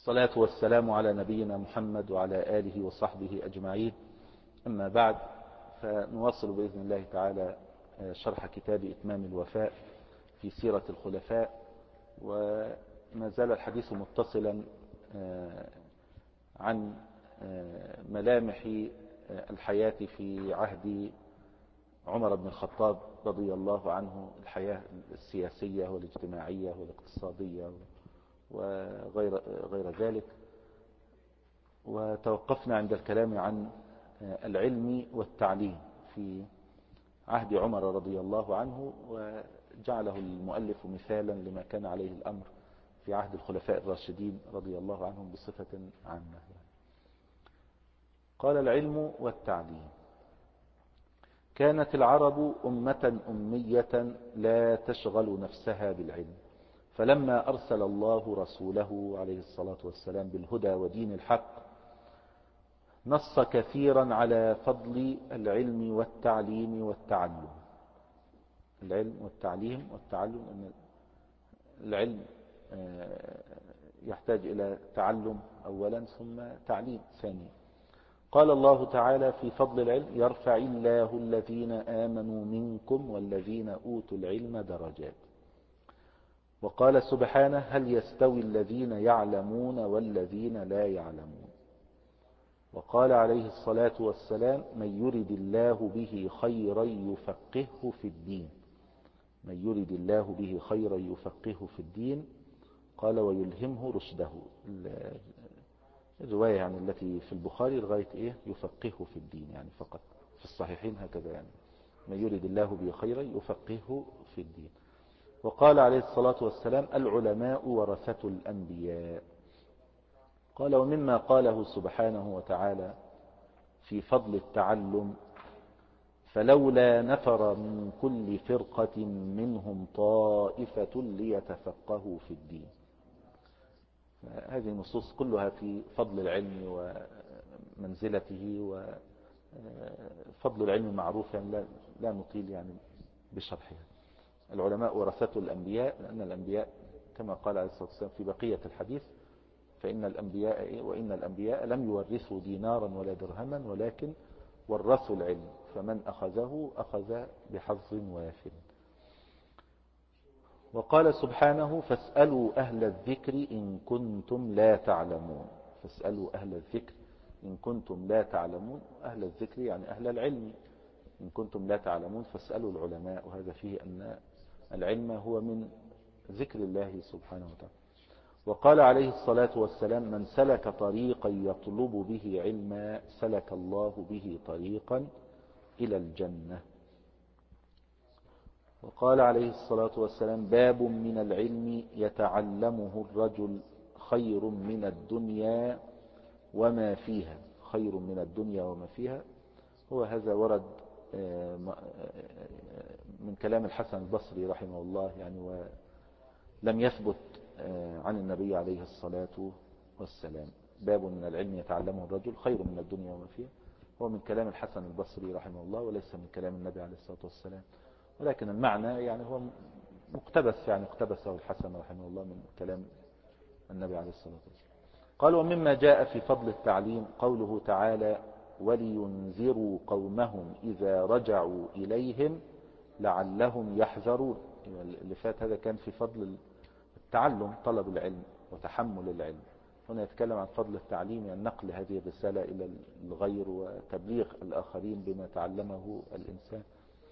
الصلاة والسلام على نبينا محمد وعلى آله وصحبه أجمعين. أما بعد، فنواصل بإذن الله تعالى شرح كتاب إتمام الوفاء في سيرة الخلفاء، وما زال الحديث متصلا عن ملامح الحياة في عهد عمر بن الخطاب رضي الله عنه، الحياة السياسية والاجتماعية والاقتصادية وغير ذلك. وتوقفنا عند الكلام عن العلم والتعليم في عهد عمر رضي الله عنه، وجعله المؤلف مثالا لما كان عليه الأمر في عهد الخلفاء الراشدين رضي الله عنهم بصفة عامة. قال: العلم والتعليم. كانت العرب أمة أمية لا تشغل نفسها بالعلم، فلما أرسل الله رسوله عليه الصلاة والسلام بالهدى ودين الحق نص كثيرا على فضل العلم والتعليم والتعلم. العلم والتعليم والتعلم، أن العلم يحتاج إلى تعلم أولا ثم تعليم ثانيا. قال الله تعالى في فضل العلم: يرفع الله الذين آمنوا منكم والذين أوتوا العلم درجات. وقال سبحانه: هل يستوي الذين يعلمون والذين لا يعلمون. وقال عليه الصلاة والسلام: من يرد الله به خيرا يفقهه في الدين. من يرد الله به خيرا يفقهه في الدين. قال: ويلهمه رشده. الرواية يعني التي في البخاري لغاية يفقهه في الدين، يعني فقط. في الصحيحين هكذا، يعني من يرد الله به خيرا يفقهه في الدين. وقال عليه الصلاة والسلام: العلماء ورثة الأنبياء. قال: ومما قاله سبحانه وتعالى في فضل التعلم: فلولا نفر من كل فرقة منهم طائفة ليتفقهوا في الدين. هذه النصوص كلها في فضل العلم ومنزلته، وفضل العلم معروف، يعني لا نطيل يعني بشرحها. العلماء ورثة الأنبياء، لأن الأنبياء كما قال عليه الصلاة والسلام في بقية الحديث: فإن الأنبياء وإن الأنبياء لم يورثوا دينارا ولا درهما ولكن ورثوا العلم، فمن أخذه أخذ بحظ وافر. وقال سبحانه: فاسألوا أهل الذكر إن كنتم لا تعلمون. فاسألوا أهل الذكر إن كنتم لا تعلمون. أهل الذكر يعني أهل العلم. إن كنتم لا تعلمون فاسألوا العلماء. وهذا فيه أن العلم هو من ذكر الله سبحانه وتعالى. وقال عليه الصلاة والسلام: من سلك طريقا يطلب به علما سلك الله به طريقا إلى الجنة. وقال عليه الصلاة والسلام: باب من العلم يتعلمه الرجل خير من الدنيا وما فيها. خير من الدنيا وما فيها. هو هذا ورد من كلام الحسن البصري رحمه الله، يعني ولم يثبت عن النبي عليه الصلاة والسلام. باب من العلم يتعلمه الرجل خير من الدنيا وما فيها. هو من كلام الحسن البصري رحمه الله وليس من كلام النبي عليه الصلاة والسلام، ولكن المعنى يعني هو مقتبس، يعني اقتبسه الحسن رحمه الله من كلام النبي عليه الصلاة والسلام. قال: ومما جاء في فضل التعليم قوله تعالى: ولينذروا قومهم إذا رجعوا إليهم لعلهم يحذرون. اللي فات هذا كان في فضل التعلم، طلب العلم وتحمل العلم. هنا يتكلم عن فضل التعليم، يعني نقل هذه الرسالة إلى الغير وتبليغ الآخرين بما تعلمه الإنسان.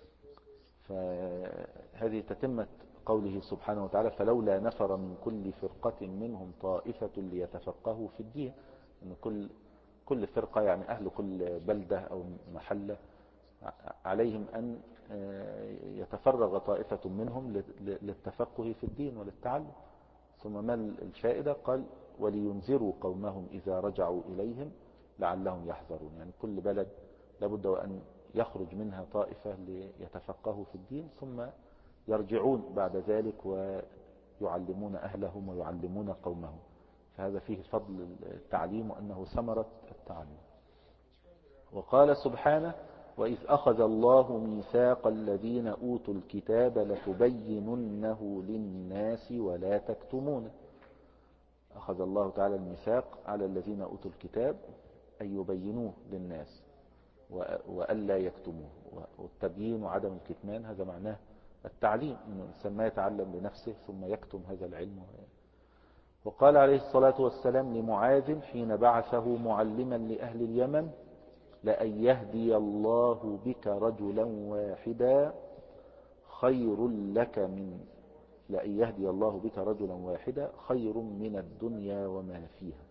فهذه تتمة قوله سبحانه وتعالى: فلولا نفر من كل فرقة منهم طائفة ليتفقهوا في الدين. إن كل فرقة يعني أهل كل بلدة أو محلة عليهم أن يتفرغ طائفة منهم للتفقه في الدين وللتعلم. ثم ما الفائدة؟ قال: ولينذروا قومهم إذا رجعوا إليهم لعلهم يحذرون. يعني كل بلد لابد وأن يخرج منها طائفة ليتفقهوا في الدين، ثم يرجعون بعد ذلك ويعلمون أهلهم ويعلمون قومهم. فهذا فيه فضل التعليم وأنه ثمرة التعلم. وقال سبحانه: وإذ أخذ الله ميثاق الذين أوتوا الكتاب لتبيننه للناس ولا تكتمونه. أخذ الله تعالى الميثاق على الذين أوتوا الكتاب أن يبينوه للناس وألا يكتموه، والتبيين وعدم الكتمان هذا معناه التعليم، إنه الإنسان ما يتعلم لنفسه ثم يكتم هذا العلم. وقال عليه الصلاة والسلام لمعاذ حين بعثه معلما لأهل اليمن: لأن يهدي الله بك رجلا واحدا خير لك من لأن يهدي الله بك رجلا واحدا خير من الدنيا وما فيها.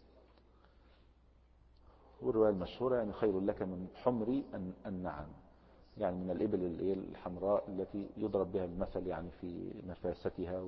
والرواية المشهورة يعني خير لك من حمر النعم، يعني من الإبل الحمراء التي يضرب بها المثل يعني في نفاستها.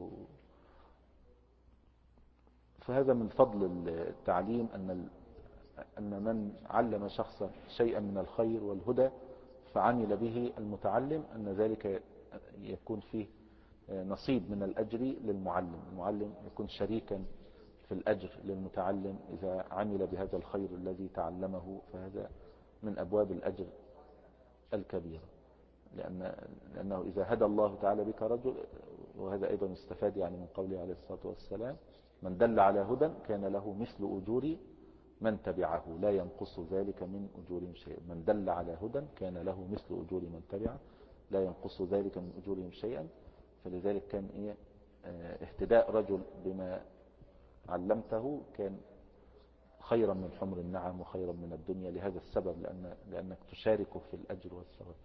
فهذا من فضل التعليم أن من علم شخصا شيئا من الخير والهدى فعمل به المتعلم، أن ذلك يكون فيه نصيب من الأجر للمعلم. المعلم يكون شريكا في الأجر للمتعلم إذا عمل بهذا الخير الذي تعلمه، فهذا من أبواب الأجر الكبيرة. لأنه إذا هدى الله تعالى بك رجل، وهذا أيضا استفاد يعني من قوله عليه الصلاة والسلام: من دل على هدى كان له مثل أجور من تبعه لا ينقص ذلك من أجورهم شيئا. من دل على هدى كان له مثل أجور من تبعه لا ينقص ذلك من أجورهم شيئا. فلذلك كان اهتداء رجل بما علمته كان خيرا من حمر النعم وخيرا من الدنيا، لهذا السبب، لأنك تشاركه في الأجر والثواب.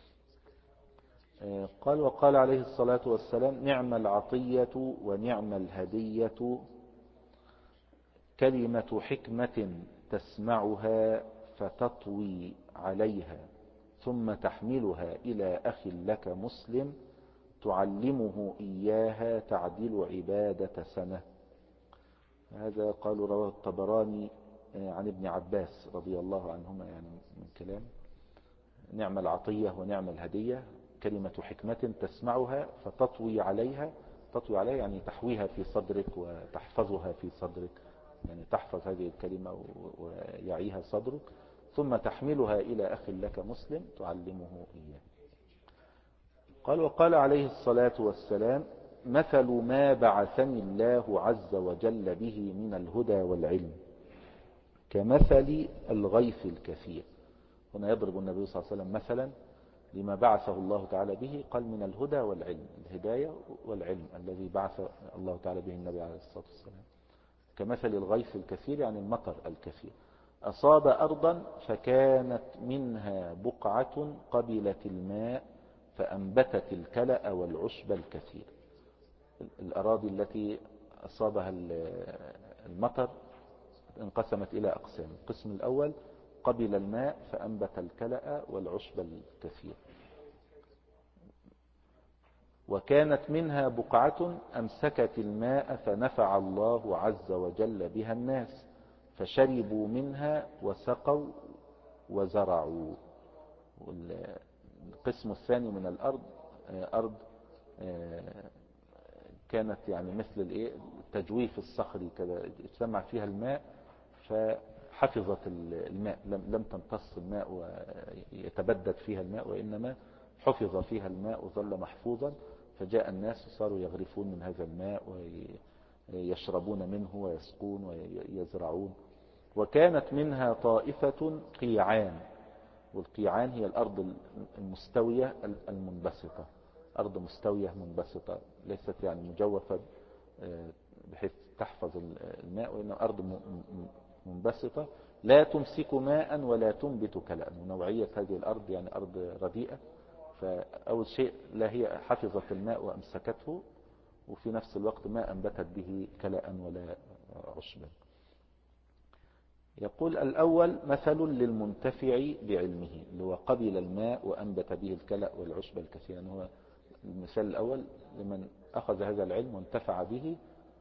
قال: وقال عليه الصلاة والسلام: نعم العطية ونعم الهدية كلمة حكمة تسمعها فتطوي عليها ثم تحملها إلى أخ لك مسلم تعلمه إياها تعدل عبادة سنة. هذا قالوا رواه الطبراني عن ابن عباس رضي الله عنهما، يعني من كلام: نعم العطية ونعم الهدية كلمة حكمة تسمعها فتطوي عليها. تطوي عليها يعني تحويها في صدرك وتحفظها في صدرك، يعني تحفظ هذه الكلمة ويعيها صدرك، ثم تحملها إلى أخ لك مسلم تعلمه إياه. قال: وقال عليه الصلاة والسلام: مثل ما بعثني الله عز وجل به من الهدى والعلم كمثل الغيث الكثير. هنا يضرب النبي صلى الله عليه وسلم مثلا لما بعثه الله تعالى به، قال: من الهدى والعلم، الهداية والعلم الذي بعث الله تعالى به النبي عليه الصلاة والسلام. كمثل الغيث الكثير يعني المطر الكثير، أصاب أرضا فكانت منها بقعة قبلت الماء فأنبتت الكلأ والعشب الكثير. الأراضي التي أصابها المطر انقسمت إلى أقسام: القسم الأول قبل الماء فأنبت الكلأ والعشب الكثير، وكانت منها بقعة أمسكت الماء فنفع الله عز وجل بها الناس فشربوا منها وسقوا وزرعوا. القسم الثاني من الأرض أرض كانت يعني مثل التجويف الصخري كذا، اجتمع فيها الماء فحفظت الماء، لم تمتص الماء ويتبدد فيها الماء، وإنما حفظ فيها الماء وظل محفوظا، فجاء الناس وصاروا يغرفون من هذا الماء ويشربون منه ويسقون ويزرعون. وكانت منها طائفة قيعان، والقيعان هي الأرض المستوية المنبسطة، أرض مستوية منبسطة ليست يعني مجوفة بحيث تحفظ الماء، وإنها أرض منبسطة لا تمسك ماء ولا تنبت كلأ. ونوعية هذه الأرض يعني أرض رديئة، فأول شيء لا هي حفظت الماء وأمسكته، وفي نفس الوقت ما أنبتت به كلأ ولا عشبا. يقول: الأول مثل للمنتفع بعلمه، اللي هو قبل الماء وأنبت به الكلأ والعشب الكثير، يعني هو المثال الأول لمن أخذ هذا العلم وانتفع به،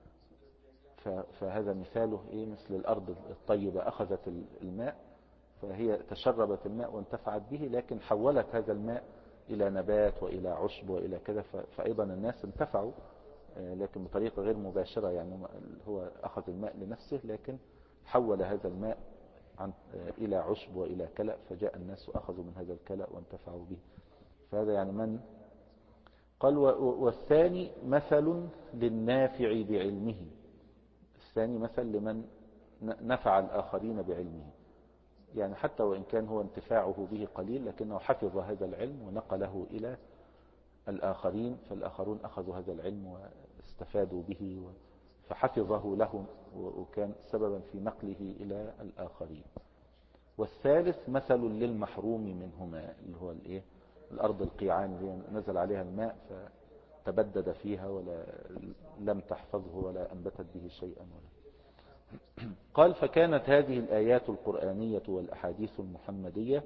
فهذا مثاله مثل الأرض الطيبة أخذت الماء فهي تشربت الماء وانتفعت به، لكن حولت هذا الماء إلى نبات وإلى عشب وإلى كذا، فأيضا الناس انتفعوا لكن بطريقة غير مباشرة، يعني هو أخذ الماء لنفسه لكن حول هذا الماء إلى عشب وإلى كلأ، فجاء الناس وأخذوا من هذا الكلأ وانتفعوا به. فهذا يعني من قال. والثاني مثل للنافع بعلمه، الثاني مثل لمن نفع الآخرين بعلمه، يعني حتى وإن كان هو انتفاعه به قليل لكنه حفظ هذا العلم ونقله إلى الآخرين، فالآخرون أخذوا هذا العلم واستفادوا به فحفظه لهم وكان سببا في نقله إلى الآخرين. والثالث مثل للمحروم منهما، اللي هو الايه، الأرض القيعان اللي نزل عليها الماء فتبدد فيها ولا لم تحفظه ولا أنبتت به شيئا قال فكانت هذه الآيات القرآنية والأحاديث المحمدية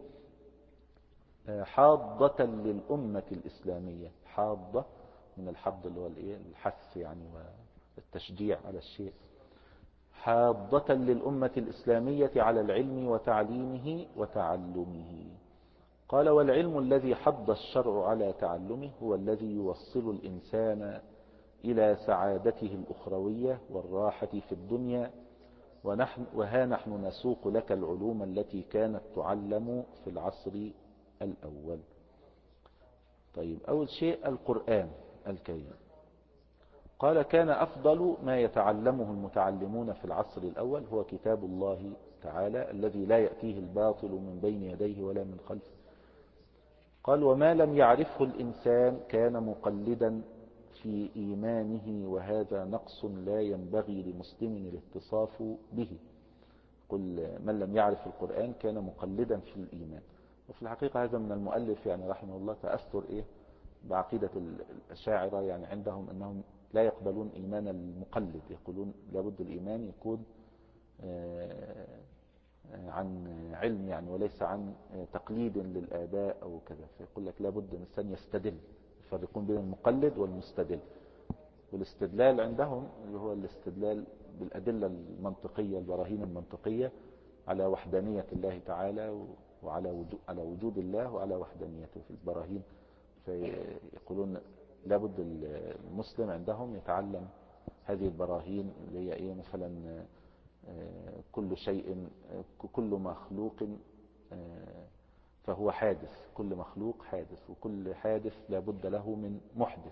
حاضة للأمة الإسلامية. حاضة من الحض اللي هو الحث يعني والتشجيع على الشيء. حاضة للأمة الإسلامية على العلم وتعليمه وتعلمه. قال والعلم الذي حض الشرع على تعلمه هو الذي يوصل الإنسان إلى سعادته الأخروية والراحة في الدنيا. وها نحن نسوق لك العلوم التي كانت تعلم في العصر الأول. طيب، أول شيء القرآن الكريم. قال كان أفضل ما يتعلمه المتعلمون في العصر الأول هو كتاب الله تعالى الذي لا يأتيه الباطل من بين يديه ولا من خلفه. قال وما لم يعرفه الإنسان كان مقلدا في إيمانه، وهذا نقص لا ينبغي لمسلم الاتصاف به. قل من لم يعرف القرآن كان مقلدا في الإيمان. وفي الحقيقة هذا من المؤلف يعني رحمه الله تأثر بعقيدة الأشاعرة، يعني عندهم أنهم لا يقبلون إيمان المقلد، يقولون لابد الإيمان يكون عن علم يعني وليس عن تقليد للآباء أو كذا. فيقول لك لابد الإنسان يستدل، يفرقون بين المقلد والمستدل. والاستدلال عندهم اللي هو الاستدلال بالأدلة المنطقية، البراهين المنطقية على وحدانية الله تعالى وعلى وجود الله وعلى وحدانيته في البراهين. فيقولون لابد المسلم عندهم يتعلم هذه البراهين اللي هي مثلا كل شيء، كل مخلوق فهو حادث، كل مخلوق حادث، وكل حادث لابد له من محدث،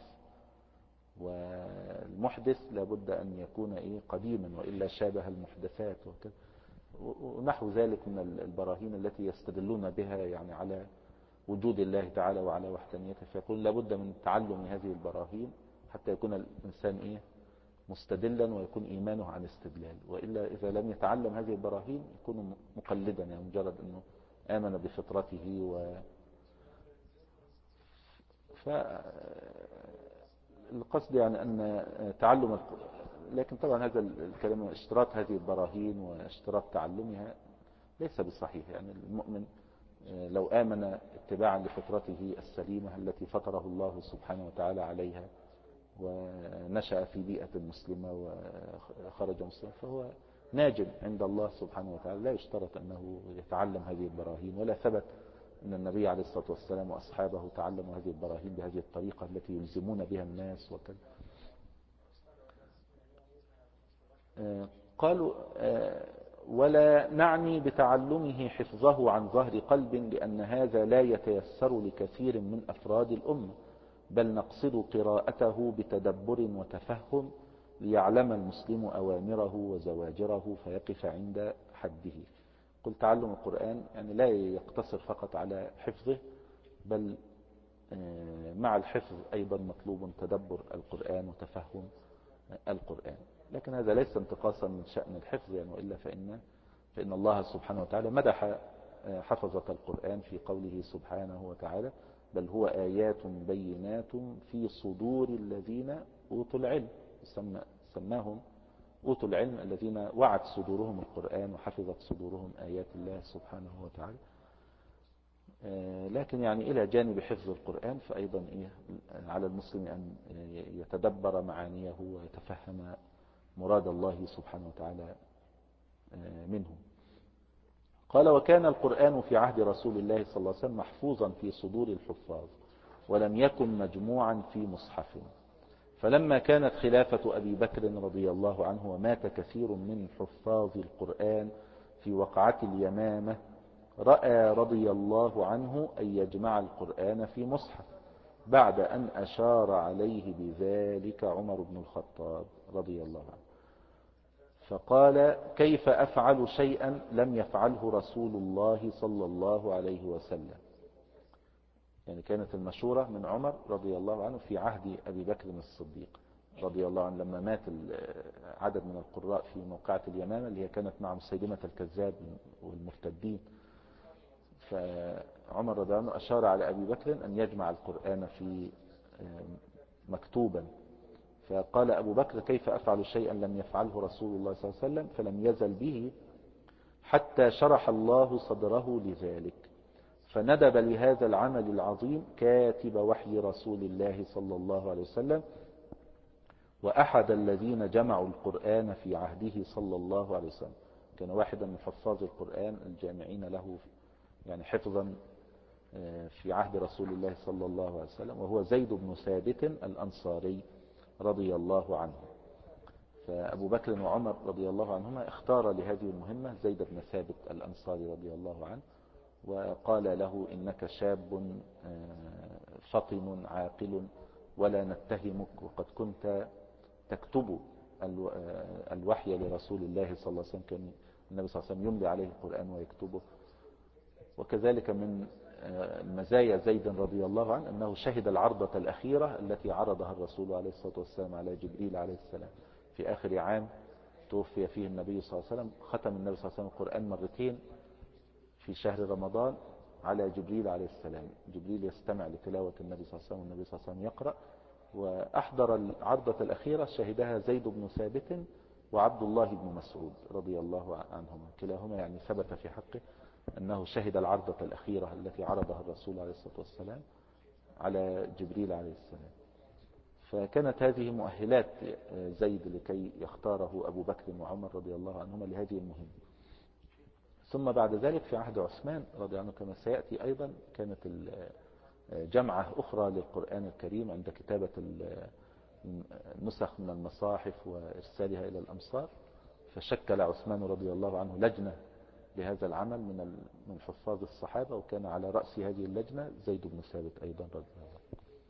والمحدث لابد أن يكون قديما وإلا شابه المحدثات وكذا ونحو ذلك من البراهين التي يستدلون بها يعني على وجود الله تعالى وعلى وحدانيته. فيقول لابد من تعلم هذه البراهين حتى يكون الإنسان مستدلا ويكون إيمانه عن استدلال، وإلا إذا لم يتعلم هذه البراهين يكون مقلدا، يعني مجرد أنه آمن بفطرته فالقصد يعني أن تعلم لكن طبعا هذا الكلام اشتراط هذه البراهين واشتراط تعلمها ليس بصحيح. يعني المؤمن لو آمن اتباعا لفطرته السليمة التي فطره الله سبحانه وتعالى عليها ونشأ في بيئة مسلمة وخرج مسلما فهو ناجٍ عند الله سبحانه وتعالى. لا يشترط أنه يتعلم هذه البراهين، ولا ثبت أن النبي عليه الصلاة والسلام وأصحابه تعلموا هذه البراهين بهذه الطريقة التي يلزمون بها الناس وكذا. قالوا ولا نعني بتعلمه حفظه عن ظهر قلب، لأن هذا لا يتيسر لكثير من أفراد الأمة، بل نقصد قراءته بتدبر وتفهم ليعلم المسلم أوامره وزواجره فيقف عند حده. قل تعلم القرآن يعني لا يقتصر فقط على حفظه، بل مع الحفظ أيضا مطلوب تدبر القرآن وتفهم القرآن. لكن هذا ليس انتقاصا من شأن الحفظ يعني، وإلا فإن الله سبحانه وتعالى مدح حفظة القرآن في قوله سبحانه وتعالى بل هو آيات بينات في صدور الذين أوتوا العلم. سماهم أوتوا العلم الذين وعت صدورهم القرآن وحفظت صدورهم آيات الله سبحانه وتعالى. لكن يعني إلى جانب حفظ القرآن فأيضا على المسلم أن يتدبر معانيه ويتفهم مراد الله سبحانه وتعالى منه. قال وكان القرآن في عهد رسول الله صلى الله عليه وسلم محفوظا في صدور الحفاظ ولم يكن مجموعا في مصحف. فلما كانت خلافة أبي بكر رضي الله عنه ومات كثير من حفاظ القرآن في وقعة اليمامة، رأى رضي الله عنه أن يجمع القرآن في مصحف بعد أن أشار عليه بذلك عمر بن الخطاب رضي الله عنه. فقال كيف أفعل شيئا لم يفعله رسول الله صلى الله عليه وسلم. يعني كانت المشورة من عمر رضي الله عنه في عهد أبي بكر الصديق رضي الله عنه لما مات عدد من القراء في موقعة اليمامة اللي هي كانت مع مسيلمة الكذاب والمرتدين. فعمر رضي الله عنه أشار على أبي بكر أن يجمع القرآن في مكتوبا. فقال أبو بكر كيف أفعل شيئا لم يفعله رسول الله صلى الله عليه وسلم، فلم يزل به حتى شرح الله صدره لذلك، فندب لهذا العمل العظيم كاتب وحي رسول الله صلى الله عليه وسلم وأحد الذين جمعوا القرآن في عهده صلى الله عليه وسلم. كان واحدا من حفاظ القرآن الجامعين له يعني حفظا في عهد رسول الله صلى الله عليه وسلم، وهو زيد بن ثابت الأنصاري رضي الله عنه. فأبو بكر وعمر رضي الله عنهما اختار لهذه المهمة زيد بن ثابت الأنصاري رضي الله عنه، وقال له إنك شاب فطن عاقل ولا نتهمك، وقد كنت تكتب الوحي لرسول الله صلى الله عليه وسلم، كان النبي صلى الله عليه وسلم يملي عليه القرآن ويكتبه. وكذلك من مزايا زيد رضي الله عنه أنه شهد العرضة الأخيرة التي عرضها الرسول عليه الصلاة والسلام على جبريل عليه السلام في آخر عام توفي فيه النبي صلى الله عليه وسلم. ختم النبي صلى الله عليه وسلم القرآن مرتين في شهر رمضان على جبريل عليه السلام. جبريل يستمع لتلاوة النبي صلى الله عليه وسلم والنبي صلى الله عليه وسلم يقرأ. وأحضر العرضة الأخيرة شهدها زيد بن ثابت وعبد الله بن مسعود رضي الله عنهما، كلاهما يعني ثبت في حقه أنه شهد العرضة الأخيرة التي عرضها الرسول عليه الصلاة والسلام على جبريل عليه السلام. فكانت هذه مؤهلات زيد لكي يختاره أبو بكر وعمر رضي الله عنهما لهذه المهمة. ثم بعد ذلك في عهد عثمان رضي الله عنه كما سيأتي أيضا كانت جمعة أخرى للقرآن الكريم عند كتابة النسخ من المصاحف وإرسالها إلى الأمصار. فشكل عثمان رضي الله عنه لجنة لهذا العمل من حفاظ الصحابة، وكان على رأس هذه اللجنة زيد بن ثابت أيضا رضي الله عنه.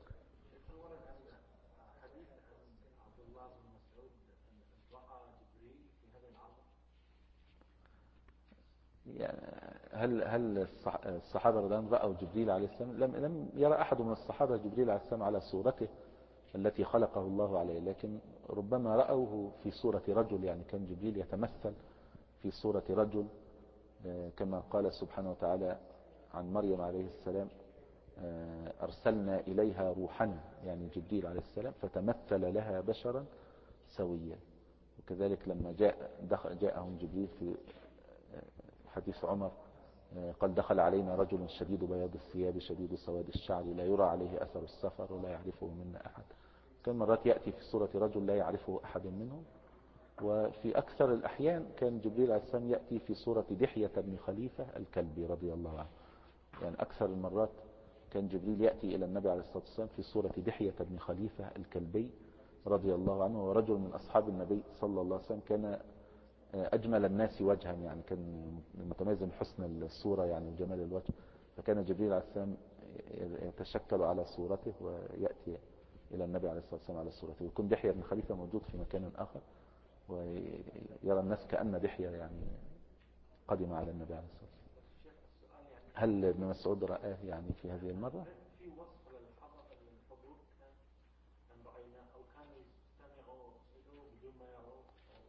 يعني هل الصحابة رضي الله عنهم رأوا جبريل عليه السلام؟ لم يرى أحد من الصحابة جبريل عليه السلام على صورته التي خلقه الله عليه، لكن ربما رأوه في صورة رجل. يعني كان جبريل يتمثل في صورة رجل، كما قال سبحانه وتعالى عن مريم عليه السلام أرسلنا إليها روحنا، يعني جبريل عليه السلام، فتمثل لها بشرا سويا. وكذلك لما جاءهم جبريل في حديث عمر قال دخل علينا رجل شديد بياض الثياب شديد سواد الشعر لا يرى عليه أثر السفر ولا يعرفه منا أحد. كان مرات يأتي في صورة رجل لا يعرفه أحد منهم. وفي أكثر الأحيان كان جبريل عليه السلام يأتي في صورة دحية بن خليفة الكلبي رضي الله عنه. يعني أكثر المرات كان جبريل يأتي إلى النبي عليه الصلاة والسلام في صورة دحية بن خليفة الكلبي رضي الله عنه، ورجل من أصحاب النبي صلى الله عليه وسلم كان أجمل الناس وجها، يعني كان متميز بحسن الصورة يعني وجمال الوجه. فكان جبريل عليه السلام يتشكل على صورته ويأتي إلى النبي عليه الصلاة والسلام على صورته، ويكون دحية بن خليفة موجود في مكان آخر ويرى الناس كأن دحية يعني قدم على النبي عليه الصلاة والسلام. هل ابن مسعود رآه يعني في هذه المرة؟ في وصف للحضور كان رأيناه أو كانوا يستمعوا بدون ما يروا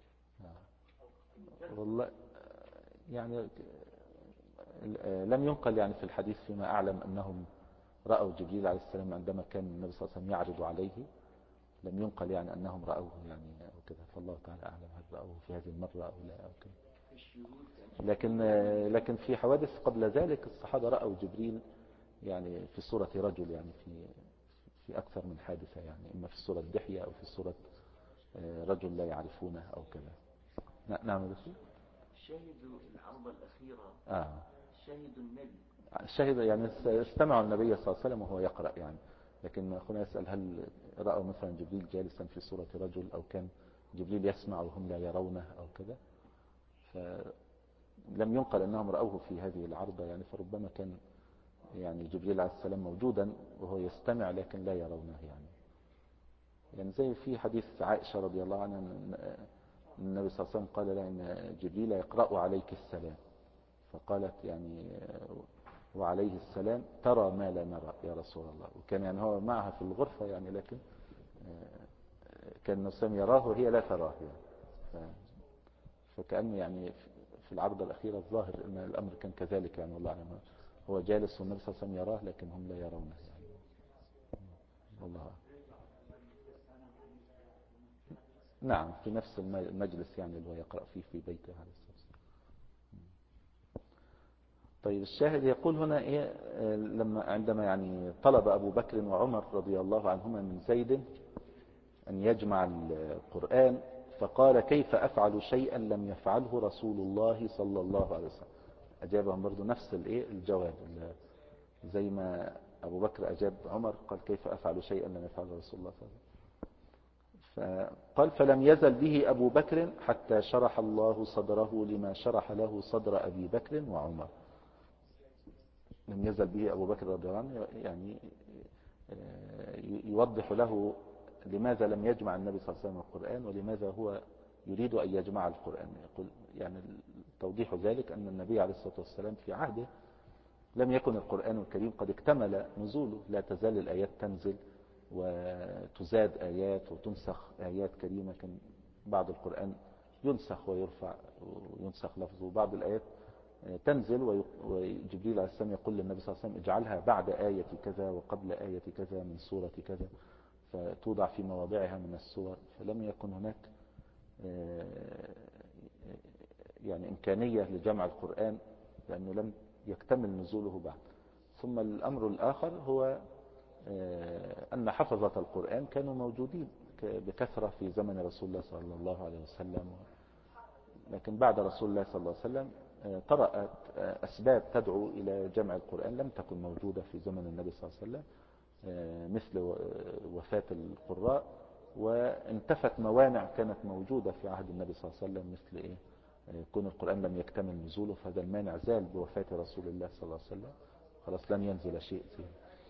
والله يعني لم ينقل يعني في الحديث فيما أعلم أنهم رأوا جبريل عليه السلام عندما كان النبي صلى الله عليه وسلم يعرض عليه. لم ينقل يعني أنهم رأوه يعني أو كذا، فالله تعالى أعلم هل رأوه في هذه المرة أو لا أو كذا. لكن في حوادث قبل ذلك الصحابة رأوا جبريل يعني في صورة رجل، يعني في أكثر من حادثة، يعني إما في صورة دحية أو في صورة رجل لا يعرفونه أو كذا. نعم بس شهدوا العرض الأخيرة. شهدوا النبي شهد يعني استمعوا النبي صلى الله عليه وسلم وهو يقرأ يعني. لكن أخونا يسأل هل رأوا مثلا جبريل جالسا في صورة رجل أو كان جبريل يسمع وهم لا يرونه أو كذا. فلم ينقل أنهم رأوه في هذه العرضة يعني، فربما كان يعني جبريل عليه السلام موجودا وهو يستمع لكن لا يرونه يعني زي في حديث عائشة رضي الله عنها النبي صلى الله عليه وسلم قال لها إن جبريل يقرأ عليك السلام، فقالت يعني وعليه السلام ترى ما لا نرى يا رسول الله. وكان يعني هو معها في الغرفة يعني، لكن كان النبي صلى الله عليه وسلم يراه وهي لا تراه يعني. فكأن يعني في العرضة الأخيرة الظاهر أن الأمر كان كذلك يعني، والله أعلم. هو جالس والنبي صلى الله عليه وسلم يراه لكن هم لا يرونه يعني. والله نعم، في نفس المجلس يعني اللي هو يقرأ فيه في بيته عليه الصلاة والسلام. طيب الشاهد يقول هنا إيه، عندما يعني طلب أبو بكر وعمر رضي الله عنهما من زيد أن يجمع القرآن، فقال كيف أفعل شيئا لم يفعله رسول الله صلى الله عليه وسلم. أجابهم برضو نفس الجواب، زي ما أبو بكر أجاب عمر قال كيف أفعل شيئا لم يفعله رسول الله صلى الله عليه وسلم. فقال فلم يزل به أبو بكر حتى شرح الله صدره لما شرح له صدر أبي بكر وعمر. لم يزل به أبو بكر رضي الله عنه يعني يوضح له لماذا لم يجمع النبي صلى الله عليه وسلم القرآن، ولماذا هو يريد أن يجمع القرآن. يقول يعني توضيح ذلك أن النبي عليه الصلاة والسلام في عهده لم يكن القرآن الكريم قد اكتمل نزوله، لا تزال الآيات تنزل وتزاد آيات وتنسخ آيات كريمة. كان بعض القرآن ينسخ ويرفع وينسخ لفظه، وبعض الآيات تنزل وجبريل عليه السلام يقول للنبي صلى الله عليه وسلم اجعلها بعد آية كذا وقبل آية كذا من سورة كذا، فتوضع في مواضعها من السور. فلم يكن هناك يعني إمكانية لجمع القرآن لأنه لم يكتمل نزوله بعد. ثم الأمر الآخر هو أن حفظة القرآن كانوا موجودين بكثرة في زمن رسول الله صلى الله عليه وسلم، لكن بعد رسول الله صلى الله عليه وسلم طرأت أسباب تدعو إلى جمع القرآن لم تكن موجودة في زمن النبي صلى الله عليه وسلم، مثل وفاة القراء، وانتفت موانع كانت موجودة في عهد النبي صلى الله عليه وسلم مثل كون القرآن لم يكتمل نزوله، فهذا المانع زال بوفاة رسول الله صلى الله عليه وسلم، خلاص لم ينزل شيء فيه.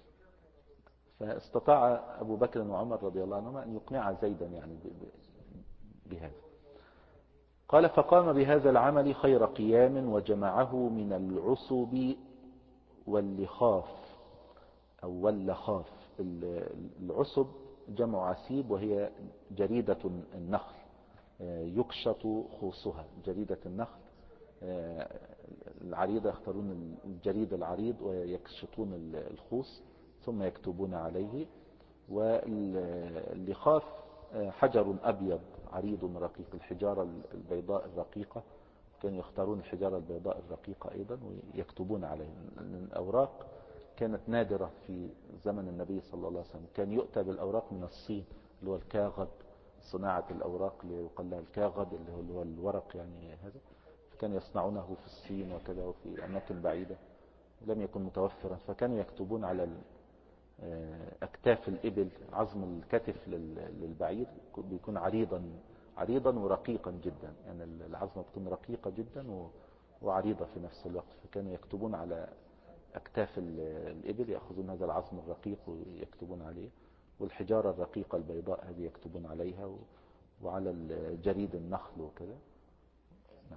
فاستطاع أبو بكر وعمر رضي الله عنهما أن يقنع زيدا يعني بهذا. قال فقام بهذا العمل خير قيام وجمعه من العصب واللخاف أو واللخاف. العصب جمع عسيب وهي جريدة النخل يكشط خوصها، جريدة النخل العريضة يختارون الجريد العريض ويكشطون الخوص ثم يكتبون عليه. واللخاف حجر أبيض عريض رقيق، الحجارة البيضاء الرقيقة، كانوا يختارون الحجارة البيضاء الرقيقة أيضا ويكتبون عليه. الأوراق كانت نادرة في زمن النبي صلى الله عليه وسلم، كان يؤتى بالأوراق من الصين اللي هو الكاغد، صناعة الأوراق اللي يقال لها الكاغد اللي هو الورق يعني هذا، فكان يصنعونه في الصين وكذا وفي أماكن بعيدة لم يكن متوفرا، فكانوا يكتبون على أكتاف الإبل. عظم الكتف للبعير بيكون عريضا ورقيقا جدا، يعني العظمة بتكون رقيقة جدا وعريضة في نفس الوقت، فكانوا يكتبون على أكتاف الإبل، يأخذون هذا العظم الرقيق ويكتبون عليه، والحجارة الرقيقة البيضاء هذه يكتبون عليها، وعلى جريد النخل وكذا. نعم.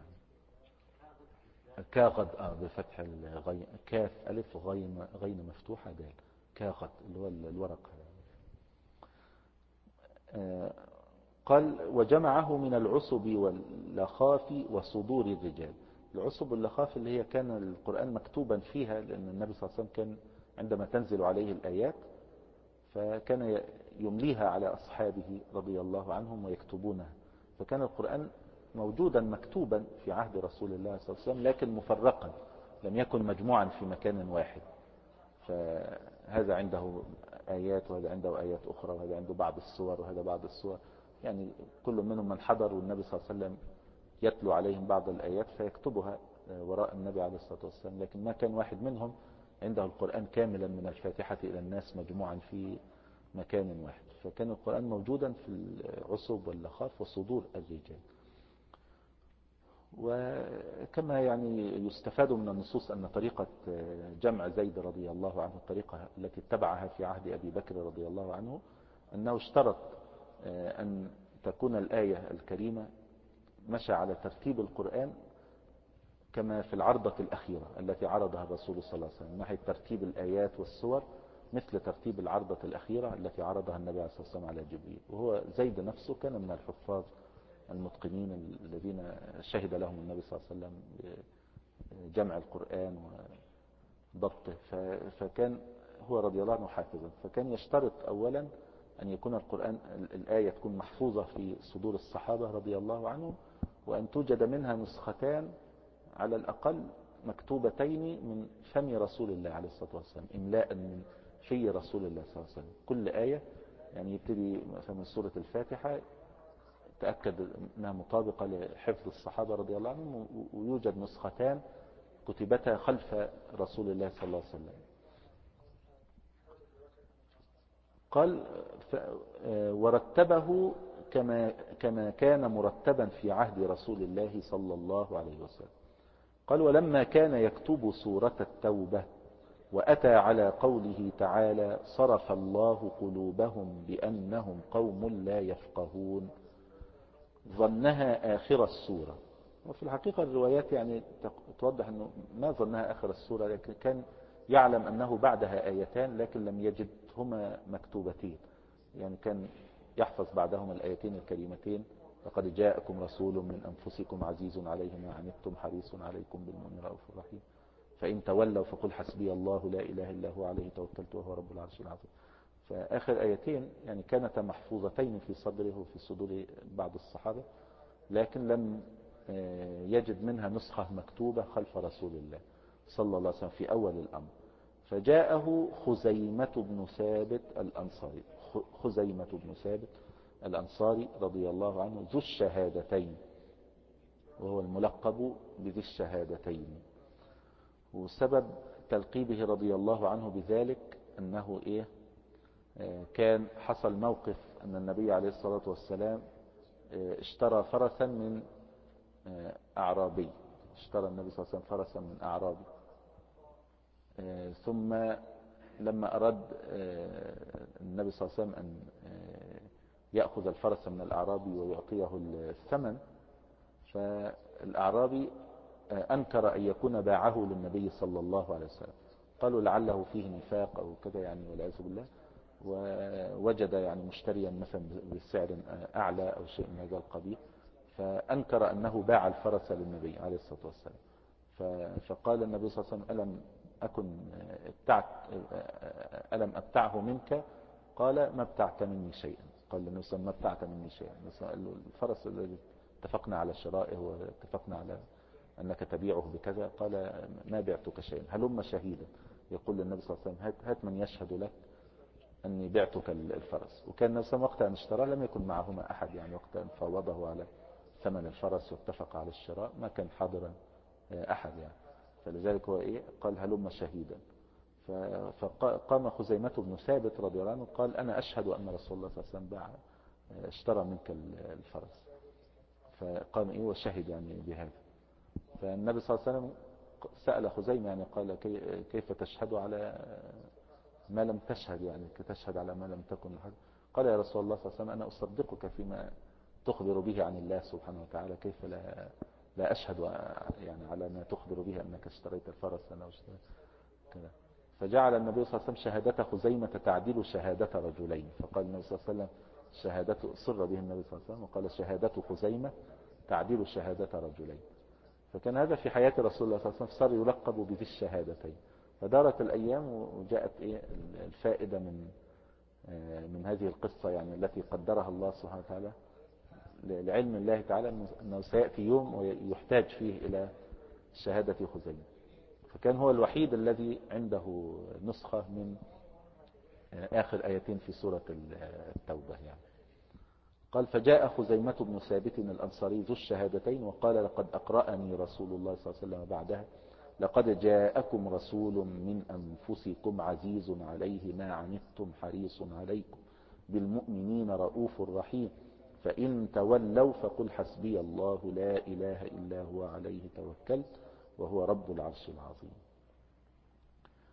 كاغد بفتح الغين، كاف ألف غين مفتوحة دال، كاغد اللي هو الورق. قال وجمعه من العصب واللخاف وصدور الرجال. العصب واللخاف اللي هي كان القرآن مكتوبا فيها، لأن النبي صلى الله عليه وسلم كان عندما تنزل عليه الآيات فكان يمليها على أصحابه رضي الله عنهم ويكتبونها، فكان القرآن موجودا مكتوبا في عهد رسول الله صلى الله عليه وسلم لكن مفرقا، لم يكن مجموعا في مكان واحد. فهذا عنده آيات وهذا عنده آيات أخرى وهذا عنده بعض السور وهذا بعض السور، يعني كل منهم من حضر والنبي صلى الله عليه وسلم يتلو عليهم بعض الآيات فيكتبها وراء النبي عليه الصلاة والسلام، لكن ما كان واحد منهم عنده القرآن كاملا من الفاتحة إلى الناس مجموعا في مكان واحد. فكان القرآن موجودا في العصب واللخاف وصدور الرجال. وكما يعني يستفاد من النصوص أن طريقة جمع زيد رضي الله عنه الطريقة التي اتبعها في عهد أبي بكر رضي الله عنه، أنه اشترط أن تكون الآية الكريمة مشى على ترتيب القرآن كما في العرضة الأخيرة التي عرضها الرسول صلى الله عليه وسلم، من ناحية ترتيب الآيات والسور مثل ترتيب العرضة الأخيرة التي عرضها النبي عليه الصلاة والسلام على جبريل. وهو زيد نفسه كان من الحفاظ المتقنين الذين شهد لهم النبي صلى الله عليه وسلم بجمع القرآن وضبطه، فكان هو رضي الله عنه حافظا، فكان يشترط أولا أن يكون القرآن الآية تكون محفوظة في صدور الصحابة رضي الله عنهم، وأن توجد منها نسختان على الأقل مكتوبتين من فم رسول الله عليه الصلاة والسلام، إملاء من في رسول الله صلى الله عليه وسلم. كل آية يعني يبتدي مثلا من سورة الفاتحة تأكد أنها مطابقة لحفظ الصحابة رضي الله عنهم، ويوجد نسختان كتبتها خلف رسول الله صلى الله عليه وسلم. قال ورتبه كما كان مرتبا في عهد رسول الله صلى الله عليه وسلم. قال ولما كان يكتب سورة التوبة وأتى على قوله تعالى صرف الله قلوبهم بأنهم قوم لا يفقهون ظنها آخر السورة. وفي الحقيقة الروايات يعني توضح أنه ما ظنها آخر السورة، لكن كان يعلم أنه بعدها آيتان لكن لم يجدهما مكتوبتين، يعني كان يحفظ بعدهما الآيتين الكريمتين لقد جاءكم رسول من أنفسكم عزيز عليه ما عنتم حريص عليكم بالمؤمنين رؤوف رحيم فإن تولوا فقل حسبي الله لا إله إلا هو عليه توكلت وهو رب العرش العظيم. فآخر آيتين يعني كانتا محفوظتين في صدره وفي صدور بعض الصحابة، لكن لم يجد منها نسخة مكتوبة خلف رسول الله صلى الله عليه وسلم في أول الأمر. فجاءه خزيمة بن ثابت الأنصاري، خزيمة بن ثابت الأنصاري رضي الله عنه ذو الشهادتين، وهو الملقب بذي الشهادتين. وسبب تلقيبه رضي الله عنه بذلك أنه كان حصل موقف أن النبي عليه الصلاة والسلام اشترى فرسا من أعرابي، اشترى النبي صلى الله عليه وسلم فرسا من أعرابي، ثم لما أراد النبي صلى الله عليه وسلم أن يأخذ الفرس من الأعرابي ويعطيه الثمن، فالأعرابي أنكر أن يكون باعه للنبي صلى الله عليه وسلم، قالوا لعله فيه نفاق أو كذا يعني والعياذ بالله، ووجد يعني مشتريا مثلا بسعر أعلى أو شيء من هذا القبيل، فأنكر أنه باع الفرس للنبي عليه الصلاة والسلام. فقال النبي صلى الله عليه وسلم ألم أبتعه منك؟ قال ما ابتعت مني شيئا. قال النبي صلى الله عليه وسلم ما ابتعت مني شيئا، قال له الفرس الذي اتفقنا على شرائه واتفقنا على أنك تبيعه بكذا، قال ما بعتك شيئا هلم شهيدا. يقول للنبي صلى الله عليه وسلم هات من يشهد لك أني بعتك الفرس. وكان النبي صلى الله عليه وسلم وقت أن اشترى لم يكن معهما أحد، يعني وقت أن فوضه على ثمن الفرس واتفق على الشراء ما كان حاضرا أحد يعني، فلذلك هو قال هلم شهيدا. فقام خزيمة بن ثابت رضي الله عنه قال أنا أشهد أن رسول الله صلى الله عليه وسلم اشترى منك الفرس، فقام وشهد يعني بهذا. فالنبي صلى الله عليه وسلم سأل خزيمة يعني قال كيف تشهد على ما لم تشهد، يعني تشهد على ما لم تكن لحد. قال يا رسول الله صلى الله عليه وسلم أنا أصدقك فيما تخبر به عن الله سبحانه وتعالى، كيف لا أشهد يعني على ما تخبر به أنك اشتريت الفرس أنا اشتريت كذا. فجعل النبي صلى الله عليه وسلم شهادة خزيمة تعديل شهادة رجلين، فقال النبي صلى الله عليه وسلم شهادته صر به النبي صلى الله عليه وسلم وقال شهادة خزيمة تعديل شهادة رجلين. فكان هذا في حياة رسول الله صلى الله عليه وسلم، صار يلقب بذي الشهادتين. فدارت الأيام وجاءت الفائدة من هذه القصة يعني التي قدرها الله سبحانه وتعالى لعلم الله تعالى أنه سيأتي يوم ويحتاج فيه إلى شهادة خزيمة. فكان هو الوحيد الذي عنده نسخة من آخر آيتين في سورة التوبة يعني. قال فجاء خزيمة بن ثابت الأنصاري ذو الشهادتين وقال لقد أقرأني رسول الله صلى الله عليه وسلم بعدها لقد جاءكم رسول من أنفسكم عزيز عليه ما عنتم حريص عليكم بالمؤمنين رؤوف رحيم فإن تولوا فقل حسبي الله لا إله إلا هو عليه توكلت وهو رب العرش العظيم.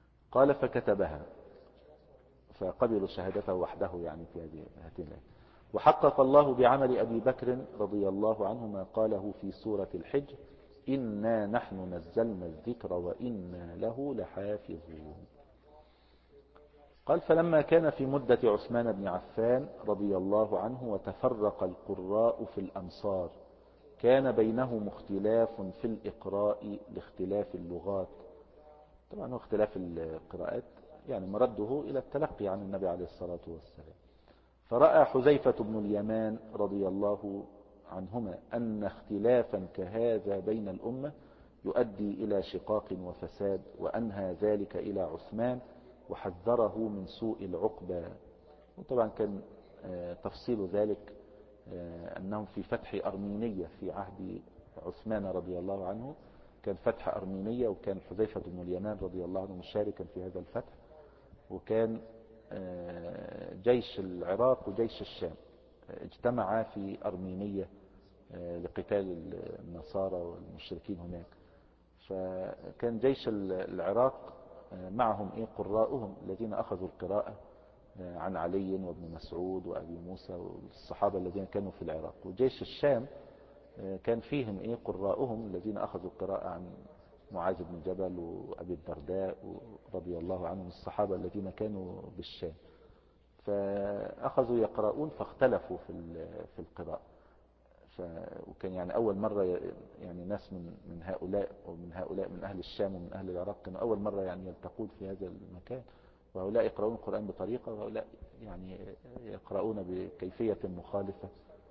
قال فكتبها فقبلوا شهادته وحده يعني في هاتين. وحقق الله بعمل أبي بكر رضي الله عنه ما قاله في سورة الحجر: إنا نحن نزلنا الذكر وإنا له لحافظون. قال: فلما كان في مدة عثمان بن عفان رضي الله عنه وتفرق القراء في الأمصار كان بينهم اختلاف في الإقراء لاختلاف اللغات. طبعا هو اختلاف القراءات يعني مرده إلى التلقي عن النبي عليه الصلاة والسلام. فرأى حذيفة بن اليمان رضي الله عنهما أن اختلافا كهذا بين الأمة يؤدي إلى شقاق وفساد، وأنهى ذلك إلى عثمان وحذره من سوء العقبى. وطبعا كان تفصيل ذلك أنهم في فتح أرمينية في عهد عثمان رضي الله عنه، كان فتح أرمينية، وكان حذيفة بن اليمان رضي الله عنه مشاركا في هذا الفتح، وكان جيش العراق وجيش الشام اجتمعا في أرمينية لقتال النصارى والمشركين هناك. فكان جيش العراق معهم قراءهم الذين أخذوا القراءة عن علي وابن مسعود وأبي موسى والصحابة الذين كانوا في العراق. وجيش الشام كان فيهم قراءهم الذين أخذوا القراءة عن معاذ بن جبل وأبي الدرداء رضي الله عنهم الصحابة الذين كانوا بالشام. فأخذوا يقرؤون فاختلفوا في القراءة. وكان يعني أول مرة يعني ناس من هؤلاء من أهل الشام ومن أهل العراق كانوا أول مرة يعني يلتقون في هذا المكان، وهؤلاء يقرؤون القرآن بطريقة وهؤلاء يعني يقرؤون بكيفية مخالفة.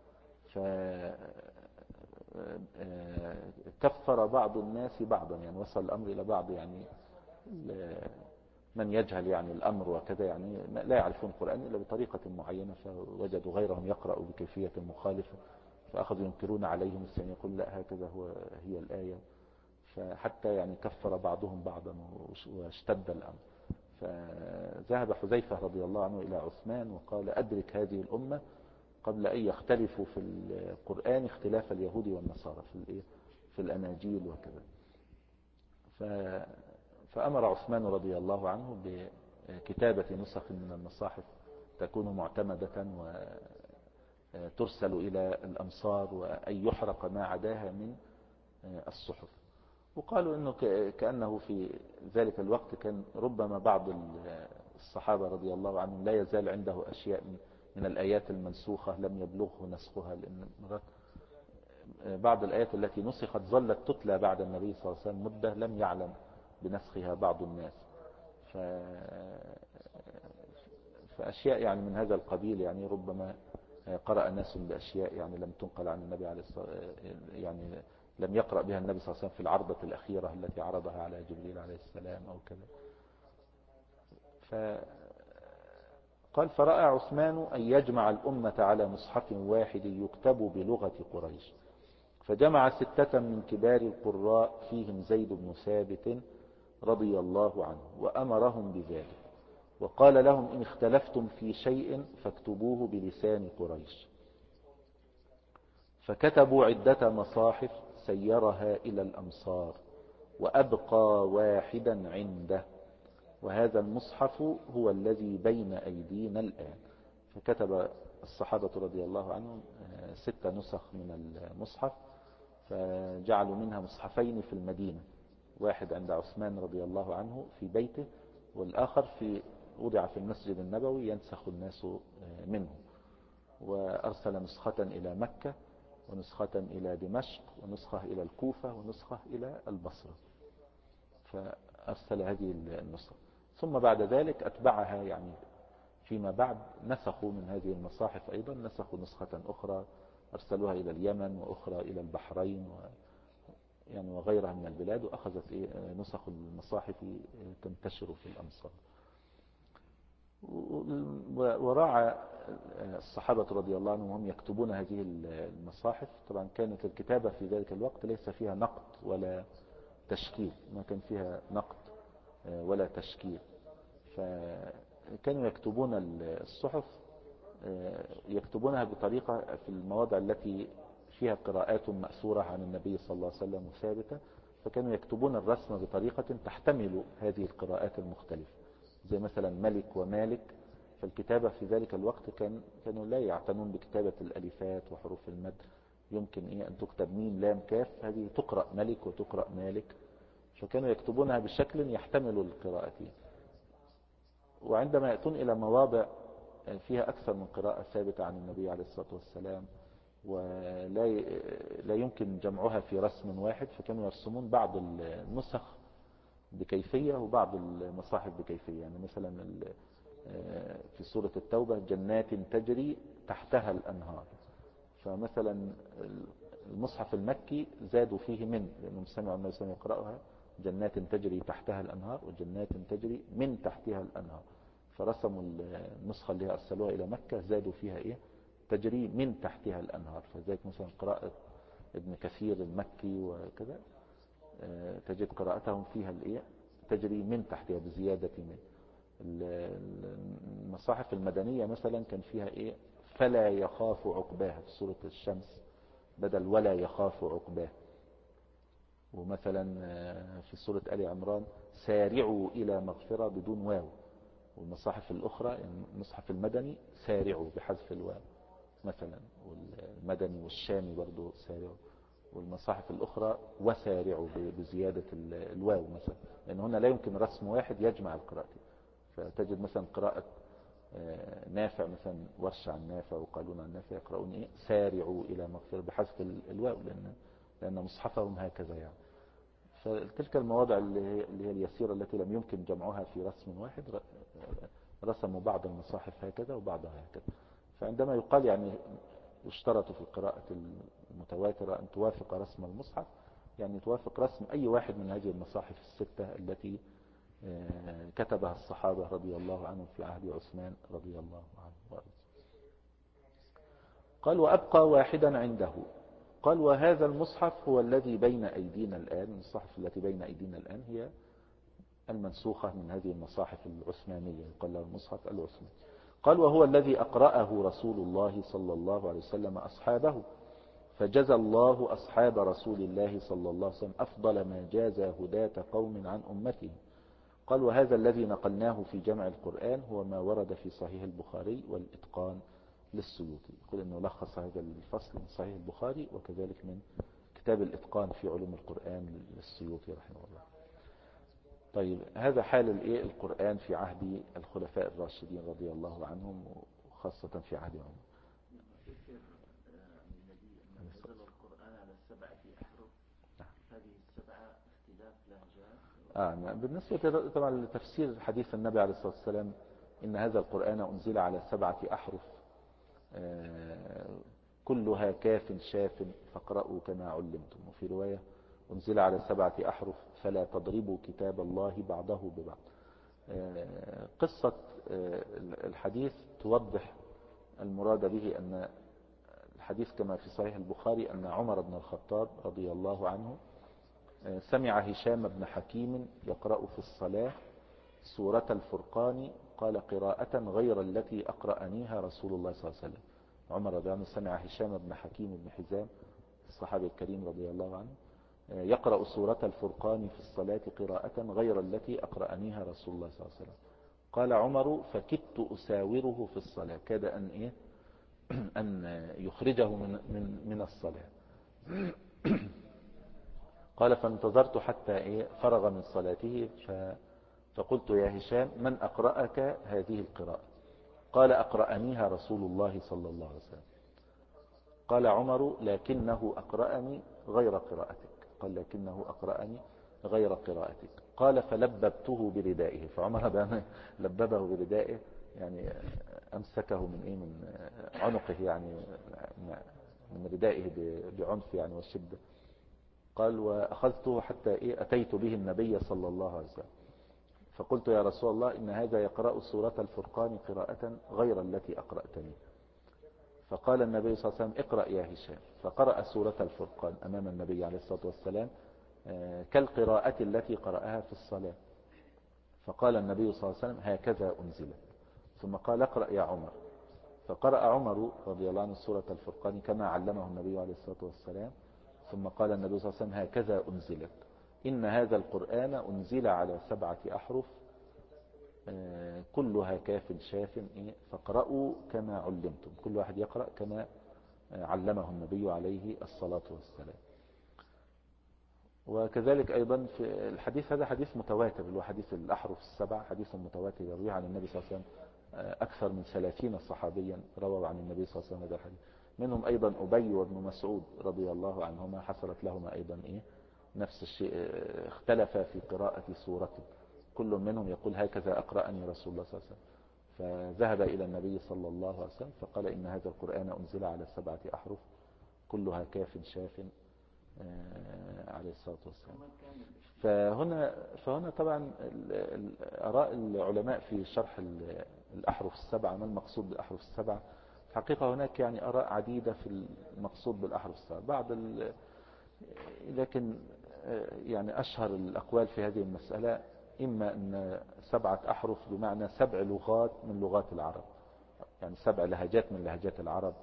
كفر بعض الناس بعضا، يعني وصل الأمر إلى بعض يعني من يجهل يعني الأمر وكذا، يعني لا يعرفون القرآن إلا بطريقة معينة، فوجدوا غيرهم يقرأ بكيفية مخالفة فأخذوا ينكرون عليهم، الثاني يقول لا هكذا هي الآية. فحتى يعني كفر بعضهم بعضا واشتد الأمر. فذهب حذيفة رضي الله عنه إلى عثمان وقال: أدرك هذه الأمة قبل أن يختلفوا في القرآن اختلاف اليهود والنصارى في الأناجيل وكذا. فأمر عثمان رضي الله عنه بكتابة نسخ من المصاحف تكون معتمدة وترسل إلى الأمصار، وأن يحرق ما عداها من الصحف. وقالوا أنه كأنه في ذلك الوقت كان ربما بعض الصحابة رضي الله عنهم لا يزال عنده أشياء من الآيات المنسوخة لم يبلغه نسخها، لأن بعض الآيات التي نسخت ظلت تتلى بعد النبي صلى الله عليه وسلم مدة لم يعلم بنسخها بعض الناس. فأشياء يعني من هذا القبيل يعني ربما قرأ ناس بأشياء يعني لم تنقل عن النبي عليه الصلاة يعني لم يقرأ بها النبي صلى الله عليه وسلم في العرضة الأخيرة التي عرضها على جبريل عليه السلام أو كذا. قال: فرأى عثمان أن يجمع الأمة على مصحف واحد يكتب بلغة قريش، فجمع 6 من كبار القراء فيهم زيد بن ثابت رضي الله عنه وأمرهم بذلك، وقال لهم: إن اختلفتم في شيء فاكتبوه بلسان قريش. فكتبوا عدة مصاحف سيرها إلى الأمصار وأبقى واحدا عنده، وهذا المصحف هو الذي بين أيدينا الآن. فكتب الصحابة رضي الله عنهم 6 نسخ من المصحف، فجعلوا منها مصحفين في المدينة، واحد عند عثمان رضي الله عنه في بيته، والآخر وضع في المسجد النبوي ينسخ الناس منه. وأرسل نسخة إلى مكة ونسخة إلى دمشق ونسخة إلى الكوفة ونسخة إلى البصرة، فأرسل هذه النسخة. ثم بعد ذلك أتبعها يعني فيما بعد نسخوا من هذه المصاحف أيضا، نسخوا نسخة أخرى أرسلوها إلى اليمن وأخرى إلى البحرين يعني وغيرها من البلاد، وأخذت نسخ المصاحف تنتشر في الأمصار. وراعى الصحابة رضي الله عنهم وهم يكتبون هذه المصاحف. طبعا كانت الكتابة في ذلك الوقت ليس فيها نقد ولا تشكيل، ما كان فيها نقد ولا تشكيل، فكانوا يكتبون الصحف يكتبونها بطريقة في المواضع التي فيها قراءات مأثورة عن النبي صلى الله عليه وسلم ثابتة، فكانوا يكتبون الرسم بطريقة تحتمل هذه القراءات المختلفة، زي مثلا ملك ومالك فالكتابة في ذلك الوقت كانوا لا يعتنون بكتابة الألفات وحروف المد. يمكن أن تكتب ميم لام كاف، هذه تقرأ ملك وتقرأ مالك، فكانوا يكتبونها بشكل يحتمل القراءتين. وعندما يأتون إلى مواضع فيها أكثر من قراءة ثابتة عن النبي عليه الصلاة والسلام ولا لا يمكن جمعها في رسم واحد، فكانوا يرسمون بعض النسخ بكيفية وبعض المصاحف بكيفية. يعني مثلا في سورة التوبة جنات تجري تحتها الأنهار، فمثلا المصحف المكي زادوا فيه من، لأنهم سمعوا النبي صلى الله عليه وسلم يقرأها جنات تجري تحتها الأنهار وجنات تجري من تحتها الأنهار، فرسموا النسخة اللي أرسلوها إلى مكة زادوا فيها إيه تجري من تحتها الأنهار. فذلك مثلا قراءة ابن كثير المكي وكذا تجد قراءتهم فيها الإيه تجري من تحتها بزيادة من. المصاحف المدنية مثلا كان فيها إيه فلا يخاف عقباها في سورة الشمس بدل ولا يخاف عقباه. ومثلا في سورة آل عمران سارعوا إلى مغفرة بدون واو. والمصاحف الأخرى المصحف المدني سارعوا بحذف الواو مثلا، والمدني والشامي برضو سارعوا. والمصاحف الأخرى وسارعوا بزيادة الواو مثلا، لأن هنا لا يمكن رسم واحد يجمع القراءتين. فتجد مثلا قراءة نافع مثلا ورش عن نافع وقالون عن نافع يقرؤون إيه سارعوا إلى مغفرة بحذف الواو لأن مصحفهم هكذا يعني. فتلك المواضع اللي هي اليسيرة التي لم يمكن جمعها في رسم واحد رسموا بعض المصاحف هكذا وبعضها هكذا. فعندما يقال يعني يشترط في القراءة المتواترة أن توافق رسم المصحف، يعني توافق رسم أي واحد من هذه المصاحف الستة التي كتبها الصحابة رضي الله عنهم في عهد عثمان رضي الله عنه. قال وأبقى واحدا عنده. قال وهذا المصحف هو الذي بين أيدينا الآن. المصاحف التي بين أيدينا الآن هي المنسوخة من هذه المصاحف العثمانية، قال له المصحف العثماني. قال وهو الذي أقرأه رسول الله صلى الله عليه وسلم أصحابه، فجزى الله أصحاب رسول الله صلى الله عليه وسلم أفضل ما جاز هداة قوم عن أمته. قال وهذا الذي نقلناه في جمع القرآن هو ما ورد في صحيح البخاري والإتقان للسيوطي. يقول أنه لخص هذا الفصل من صحيح البخاري وكذلك من كتاب الإتقان في علوم القرآن للسيوطي رحمه الله. طيب هذا حال القرآن في عهد الخلفاء الراشدين رضي الله عنهم وخاصة في عهد عمر. نزل القرآن على 7 أحرف، هذه السبعة اختلاف لهجات. بالنسبة طبعا لتفسير حديث النبي عليه الصلاة والسلام إن هذا القرآن أنزل على 7 أحرف كلها كاف شاف فاقرأوا كما علمتم. وفي رواية أنزل على 7 أحرف فلا تضربوا كتاب الله بعضه ببعض. قصة الحديث توضح المراد به أن الحديث كما في صحيح البخاري أن عمر بن الخطاب رضي الله عنه سمع هشام بن حكيم يقرأ في الصلاة سورة الفرقان قال قراءة غير التي أقرأنيها رسول الله صلى الله عليه وسلم. عمر رضي الله عنه سمع هشام بن حكيم بن حزام الصحابي الكريم رضي الله عنه يقرأ سورة الفرقان في الصلاة قراءة غير التي أقرأنيها رسول الله صلى الله عليه وسلم. قال عمر فكدت أساوره في الصلاة، كاد أن يخرجه من الصلاة. قال فانتظرت حتى فرغ من صلاته فقلت يا هشام من أقرأك هذه القراءة؟ قال أقرأنيها رسول الله صلى الله عليه وسلم. قال عمر لكنه أقرأني غير قراءتك. قال لكنه أقرأني غير قراءتك. قال فلببته بردائه. فعمر بأن لببه بردائه يعني أمسكه من عنقه، يعني من ردائه بعنف يعني وشدة. قال وأخذته حتى أتيت به النبي صلى الله عليه وسلم فقلت يا رسول الله إن هذا يقرأ سورة الفرقان قراءة غير التي أقرأتني. فقال النبي صلى الله عليه وسلم اقرأ يا هشام. فقرأ سورة الفرقان أمام النبي عليه الصلاة والسلام كالقراءة التي قرأها في الصلاة. فقال النبي صلى الله عليه وسلم هكذا أنزلت. ثم قال اقرأ يا عمر. فقرأ عمر رضي الله عنه سورة الفرقان كما علمه النبي عليه الصلاة والسلام. ثم قال النبي صلى الله عليه وسلم هكذا أنزلت إن هذا القرآن أنزل على 7 أحرف كلها كاف شاف فاقرأوا كما علمتم، كل واحد يقرأ كما علمه النبي عليه الصلاة والسلام. وكذلك أيضا في الحديث، هذا حديث متواتر اللي هو حديث الأحرف السبع، حديث متواتر يرويه عن النبي صلى الله عليه وسلم أكثر من 30 صحابيا رووا عن النبي صلى الله عليه وسلم هذا الحديث، منهم أيضا أبي وابن مسعود رضي الله عنهما، حصلت لهما أيضا نفس الشيء، اختلف في قراءة سورته، كل منهم يقول هكذا أقرأني رسول الله صلى الله عليه وسلم، فذهب إلى النبي صلى الله عليه وسلم فقال إن هذا القرآن أنزل على 7 أحرف كلها كاف شاف عليه الصلاة والسلام. فهنا طبعا آراء العلماء في شرح الأحرف السبعة، ما المقصود بالأحرف السبعة؟ الحقيقة هناك يعني آراء عديدة في المقصود بالأحرف السبعة، لكن يعني أشهر الأقوال في هذه المسألة إما أن 7 أحرف بمعنى 7 لغات من لغات العرب، يعني 7 لهجات من لهجات العرب.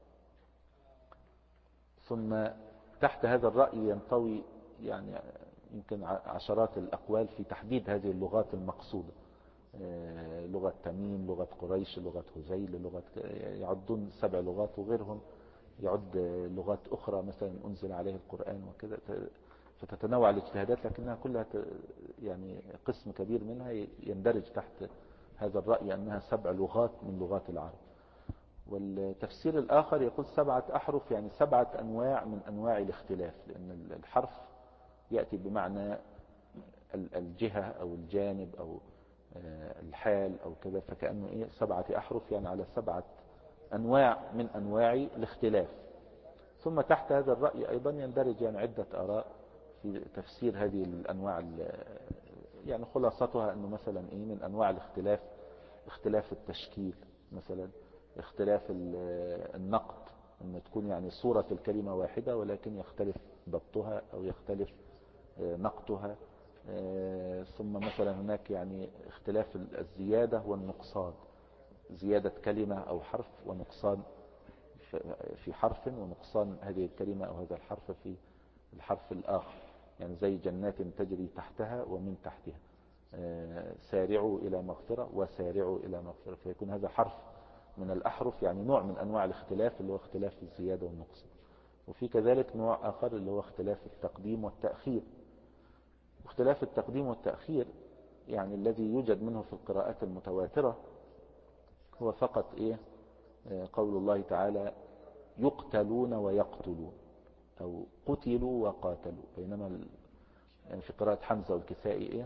ثم تحت هذا الرأي ينطوي يعني يمكن عشرات الأقوال في تحديد هذه اللغات المقصودة، لغة تميم، لغة قريش، لغة هذيل، يعدون 7 لغات، وغيرهم يعد لغات أخرى مثلا أنزل عليه القرآن وكذا، فتتنوع الاجتهادات، لكنها كلها يعني قسم كبير منها يندرج تحت هذا الرأي أنها 7 لغات من لغات العرب. والتفسير الآخر يقول 7 أحرف يعني 7 أنواع من أنواع الاختلاف، لأن الحرف يأتي بمعنى الجهة أو الجانب أو الحال أو كذا، فكأنه 7 أحرف يعني على 7 أنواع من أنواع الاختلاف. ثم تحت هذا الرأي أيضا يندرج يعني عدة آراء في تفسير هذه الأنواع، يعني خلاصتها أنه مثلا من أنواع الاختلاف اختلاف التشكيل، مثلا اختلاف النقط، أن تكون يعني صورة الكلمة واحدة ولكن يختلف ضبطها أو يختلف نقطها. ثم مثلا هناك يعني اختلاف الزيادة والنقصان، زيادة كلمة أو حرف ونقصان في حرف، ونقصان هذه الكلمة أو هذا الحرف في الحرف الآخر، يعني زي جنات تجري تحتها ومن تحتها، سارعوا إلى مغفرة وسارعوا إلى مغفرة، فيكون هذا حرف من الأحرف، يعني نوع من أنواع الاختلاف اللي هو اختلاف الزيادة والنقصان. وفي كذلك نوع آخر اللي هو اختلاف التقديم والتأخير. اختلاف التقديم والتأخير يعني الذي يوجد منه في القراءات المتواترة هو فقط قول الله تعالى يقتلون ويقتلون، أو قتلوا وقاتلوا، بينما يعني في قراءة حمزة والكسائي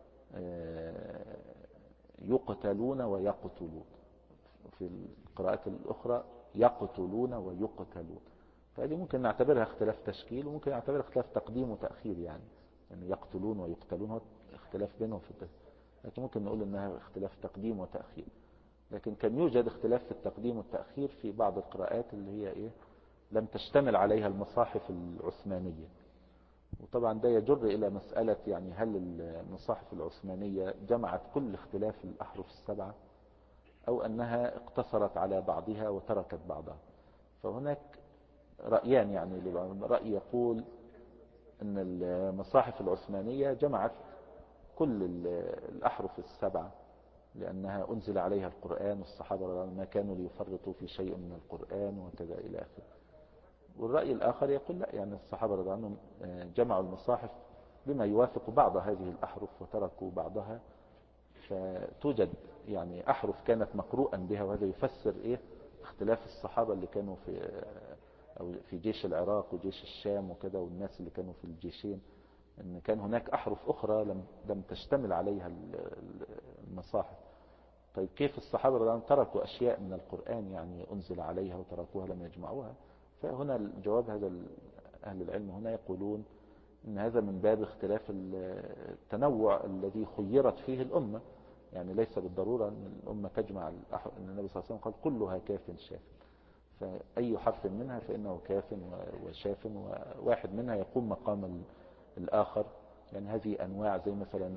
يقتلون ويقتلون، في القراءات الأخرى يقتلون ويقتلون. فهذه ممكن نعتبرها اختلاف تشكيل، وممكن نعتبرها اختلاف تقديم وتأخير، يعني يقتلون ويقتلون هو اختلاف بينهم في التشكيل، لكن ممكن نقول انها اختلاف تقديم وتأخير. لكن كان يوجد اختلاف في التقديم والتأخير في بعض القراءات اللي هي لم تشتمل عليها المصاحف العثمانية. وطبعا ده يجر إلى مسألة يعني هل المصاحف العثمانية جمعت كل اختلاف الأحرف السبعة أو أنها اقتصرت على بعضها وتركت بعضها. فهناك رأيان، يعني رأي يقول أن المصاحف العثمانية جمعت كل الأحرف السبعة لأنها أنزل عليها القرآن، والصحابة ما كانوا ليفرطوا في شيء من القرآن وكذا إلى آخره. والرأي الآخر يقول لا، يعني الصحابة رضي الله عنهم جمعوا المصاحف بما يوافق بعض هذه الأحرف وتركوا بعضها، فتوجد يعني أحرف كانت مقروءا بها، وهذا يفسر اختلاف الصحابة اللي كانوا في جيش العراق وجيش الشام وكذا، والناس اللي كانوا في الجيشين، ان كان هناك أحرف أخرى لم تشتمل عليها المصاحف. طيب كيف الصحابة رضي الله عنهم تركوا أشياء من القرآن يعني أنزل عليها وتركوها لم يجمعوها؟ فهنا الجواب، هذا أهل العلم هنا يقولون ان هذا من باب اختلاف التنوع الذي خيرت فيه الأمة، يعني ليس بالضرورة ان الأمة تجمع ان النبي صلى الله عليه وسلم قال كلها كاف شاف، فأي حرف منها فإنه كاف وشاف، وواحد منها يقوم مقام الآخر. يعني هذه أنواع زي مثلا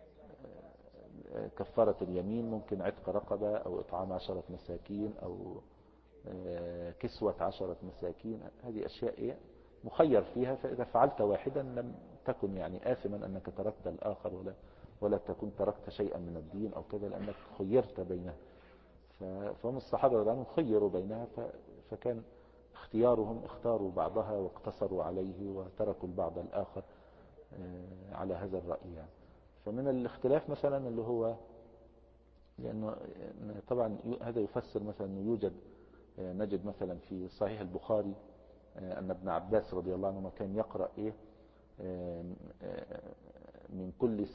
كفارة اليمين، ممكن عتق رقبة أو إطعام 10 مساكين أو كسوة 10 مساكين، هذه أشياء مخير فيها، فإذا فعلت واحدا لم تكن يعني آثما أنك تركت الآخر ولا تكون تركت شيئا من الدين أو كذا، لأنك خيرت بينها. فهم الصحابة رضي الله عنهم خيروا بينها، فكان اختيارهم اختاروا بعضها واقتصروا عليه وتركوا البعض الآخر على هذا الرأي يعني. فمن الاختلاف مثلا اللي هو، لأنه طبعا هذا يفسر مثلا أنه يوجد، نجد مثلا في صحيح البخاري أن ابن عباس رضي الله عنهما كان يقرأ إيه من كل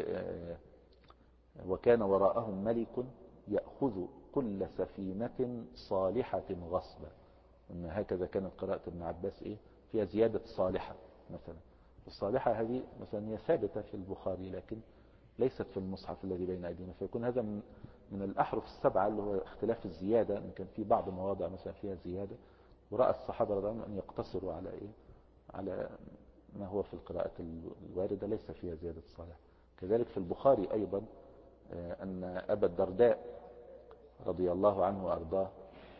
وكان وراءهم ملك يأخذ كل سفينة صالحة غصبا. إن هكذا كانت قراءة ابن عباس إيه فيها زيادة صالحة مثلا. الصالحة هذه مثلا هي ثابتة في البخاري لكن ليست في المصحف الذي بين أيدينا، فيكون هذا من الأحرف السبعة اللي هو اختلاف الزيادة، إن كان في بعض مواضع مثلا فيها زيادة، ورأى الصحابة رضي الله عنهم أن يقتصروا على إيه على ما هو في القراءة الواردة ليس فيها زيادة صالحة. كذلك في البخاري أيضا أن أبا الدرداء رضي الله عنه وأرضاه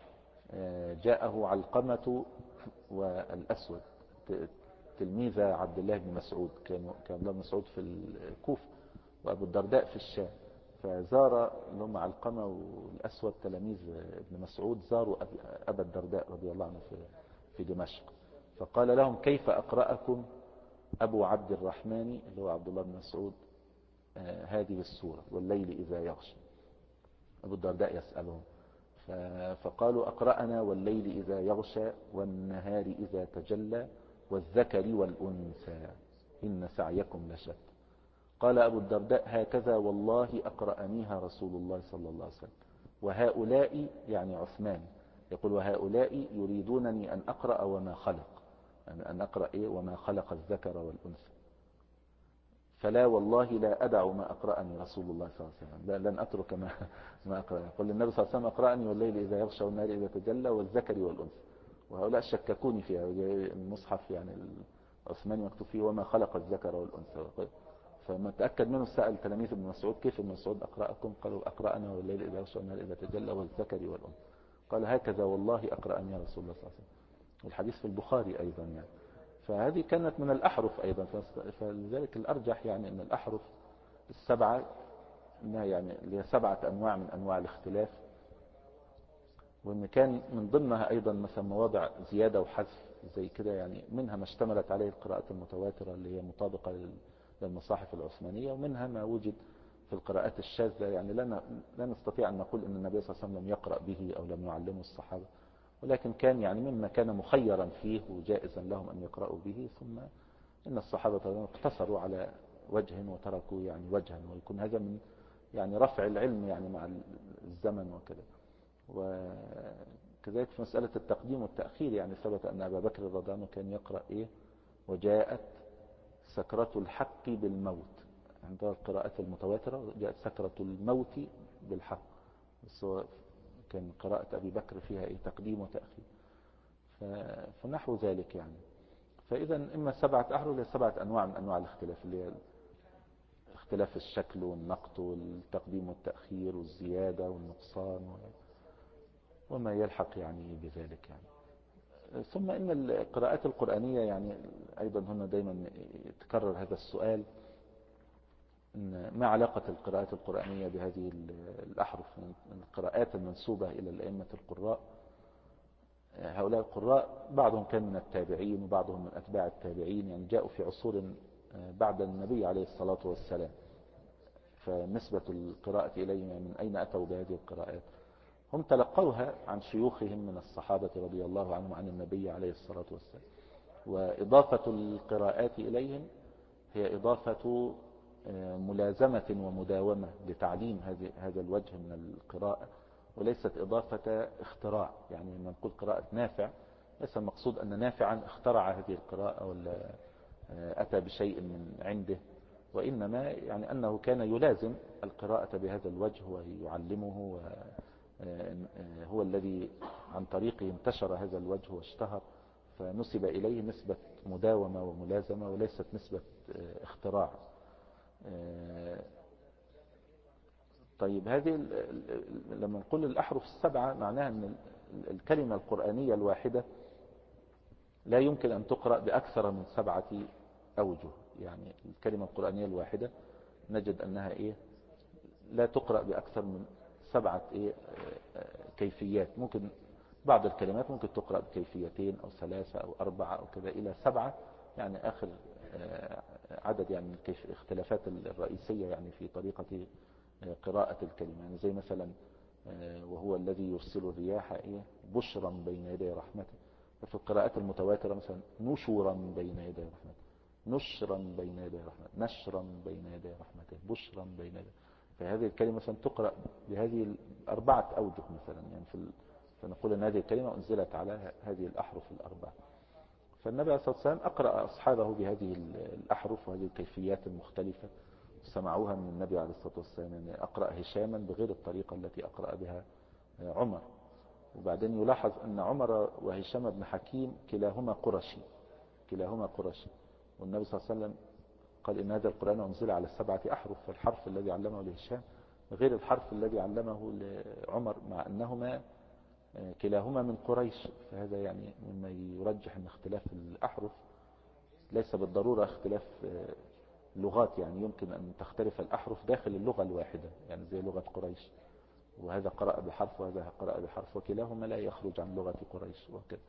جاءه علقمة والأسود تلميذ عبد الله بن مسعود، كان عبد الله بن مسعود في الكوفة وأبو الدرداء في الشام، فزار اللي هم علقمة والأسود تلاميذ ابن مسعود زاروا أبا الدرداء رضي الله عنه في دمشق، فقال لهم كيف أقرأكم أبو عبد الرحمن اللي هو عبد الله بن مسعود هذه السورة والليل إذا يغشى. أبو الدرداء يسألهم فقالوا أقرأنا والليل إذا يغشى والنهار إذا تجلى والذكر والأنثى إن سعيكم لشتى. قال أبو الدرداء هكذا والله أقرأنيها رسول الله صلى الله عليه وسلم، وهؤلاء يعني عثمان يقول وهؤلاء يريدونني أن أقرأ وما خلق، يعني أن أقرأ إيه وما خلق الذكر والأنثى، فلا والله لا أدع ما أقرأني رسول الله صلى الله عليه وسلم، لن أترك ما أقرأني. يقول النبي صلى الله عليه وسلم أقرأني والليل إذا يغشى والنهار إذا تجلى والذكر والأنثى، وهؤلاء شككوني فيها. المصحف يعني العثماني مكتوب فيه وما خلق الذكر والأنثى، فما تأكد منه سأل تلاميذ ابن مسعود كيف ابن مسعود أقرأكم؟ قالوا أقرأنا والليل إذا يغشى والنهار إذا تجلى والذكر والأنثى. قال هكذا والله أقرأني يا رسول الله صلى الله عليه وسلم. والحديث في البخاري أيضا يعني. فهذه كانت من الأحرف أيضا، فلذلك الأرجح يعني أن الأحرف السبعة يعني اللي هي 7 أنواع من أنواع الاختلاف، وأن كان من ضمنها أيضا مثلا مواضع زيادة وحذف زي كده، يعني منها ما اشتملت عليه القراءات المتواترة اللي هي مطابقة للمصاحف العثمانية، ومنها ما وجد في القراءات الشاذة، يعني لا نستطيع أن نقول أن النبي صلى الله عليه وسلم لم يقرأ به أو لم يعلمه الصحابة، ولكن كان يعني مما كان مخيرا فيه وجائزا لهم أن يقرأوا به، ثم إن الصحابة اقتصروا على وجه وتركوا يعني وجها، ويكون هذا من يعني رفع العلم يعني مع الزمن وكذا. وكذلك في مسألة التقديم والتأخير يعني ثبت أن أبا بكر رضي الله عنه كان يقرأ إيه وجاءت سكرة الحق بالموت، عند القراءات المتواترة جاءت سكرة الموت بالحق، بس كان قراءة أبي بكر فيها إيه تقديم وتأخير، فنحو ذلك يعني. فإذا إما 7 أحرف هي 7 أنواع من أنواع الاختلاف، اللي هي اختلاف الشكل والنقط والتقديم والتأخير والزيادة والنقصان وما يلحق يعني بذلك يعني. ثم إن القراءات القرآنية يعني أيضا هنا دايما يتكرر هذا السؤال، إن ما علاقة القراءات القرآنية بهذه الأحرف؟ القراءات المنسوبة إلى الأئمة القراء، هؤلاء القراء بعضهم كان من التابعين وبعضهم من أتباع التابعين، يعني جاءوا في عصور بعد النبي عليه الصلاة والسلام، فنسبة القراءة إليهم من أين أتوا بهذه القراءات؟ هم تلقوها عن شيوخهم من الصحابة رضي الله عنهم عن النبي عليه الصلاة والسلام، وإضافة القراءات إليهم هي إضافة ملازمة ومداومة لتعليم هذا الوجه من القراءة، وليست إضافة اختراع. يعني لما نقول قراءة نافع ليس المقصود أن نافعا اخترع هذه القراءة ولا أتى بشيء من عنده، وإنما يعني أنه كان يلازم القراءة بهذا الوجه ويعلمه، هو الذي عن طريقه انتشر هذا الوجه واشتهر، فنسب إليه نسبة مداومة وملازمة وليست نسبة اختراع. طيب هذه لما نقول الأحرف السبعة معناها أن الكلمة القرآنية الواحدة لا يمكن أن تقرأ بأكثر من 7 أوجه، يعني الكلمة القرآنية الواحدة نجد أنها إيه لا تقرأ بأكثر من 7 إيه كيفيات. ممكن بعض الكلمات ممكن تقرأ بكيفيتين أو 3 أو 4 أو كذا إلى 7، يعني آخر عدد يعني الاختلافات الرئيسية يعني في طريقة قراءة الكلمة. يعني زي مثلا وهو الذي يرسل الرياح إيه بشرا بين يدي رحمته. ففي القراءات المتواترة مثلا نشرا بين يدي رحمته، نشرا بين يدي رحمته، نشرا بين يدي رحمته، بشرا بين يدي. فهذه الكلمة مثلا تقرأ بهذه 4 أوجه مثلا، يعني فنقول أن هذه الكلمة أنزلت على هذه الأحرف 4. فالنبي عليه الصلاة والسلام أقرأ أصحابه بهذه الأحرف وهذه الكيفيات المختلفة، سمعوها من النبي عليه الصلاة والسلام. يعني أقرأ هشاما بغير الطريقة التي أقرأ بها عمر. وبعدين يلاحظ أن عمر وهشام بن حكيم كلاهما قرشي، كلاهما قرشي. والنبي صلى الله عليه وسلم قال إن هذا القرآن أنزل على 7 أحرف، فالحرف الذي علمه لهشام غير الحرف الذي علمه لعمر، مع أنهما كلاهما من قريش. فهذا يعني مما يرجح أن اختلاف الأحرف ليس بالضرورة اختلاف لغات، يعني يمكن أن تختلف الأحرف داخل اللغة الواحدة، يعني زي لغة قريش، وهذا قرأ بحرف وهذا قرأ بحرف وكلاهما لا يخرج عن لغة قريش وكذا.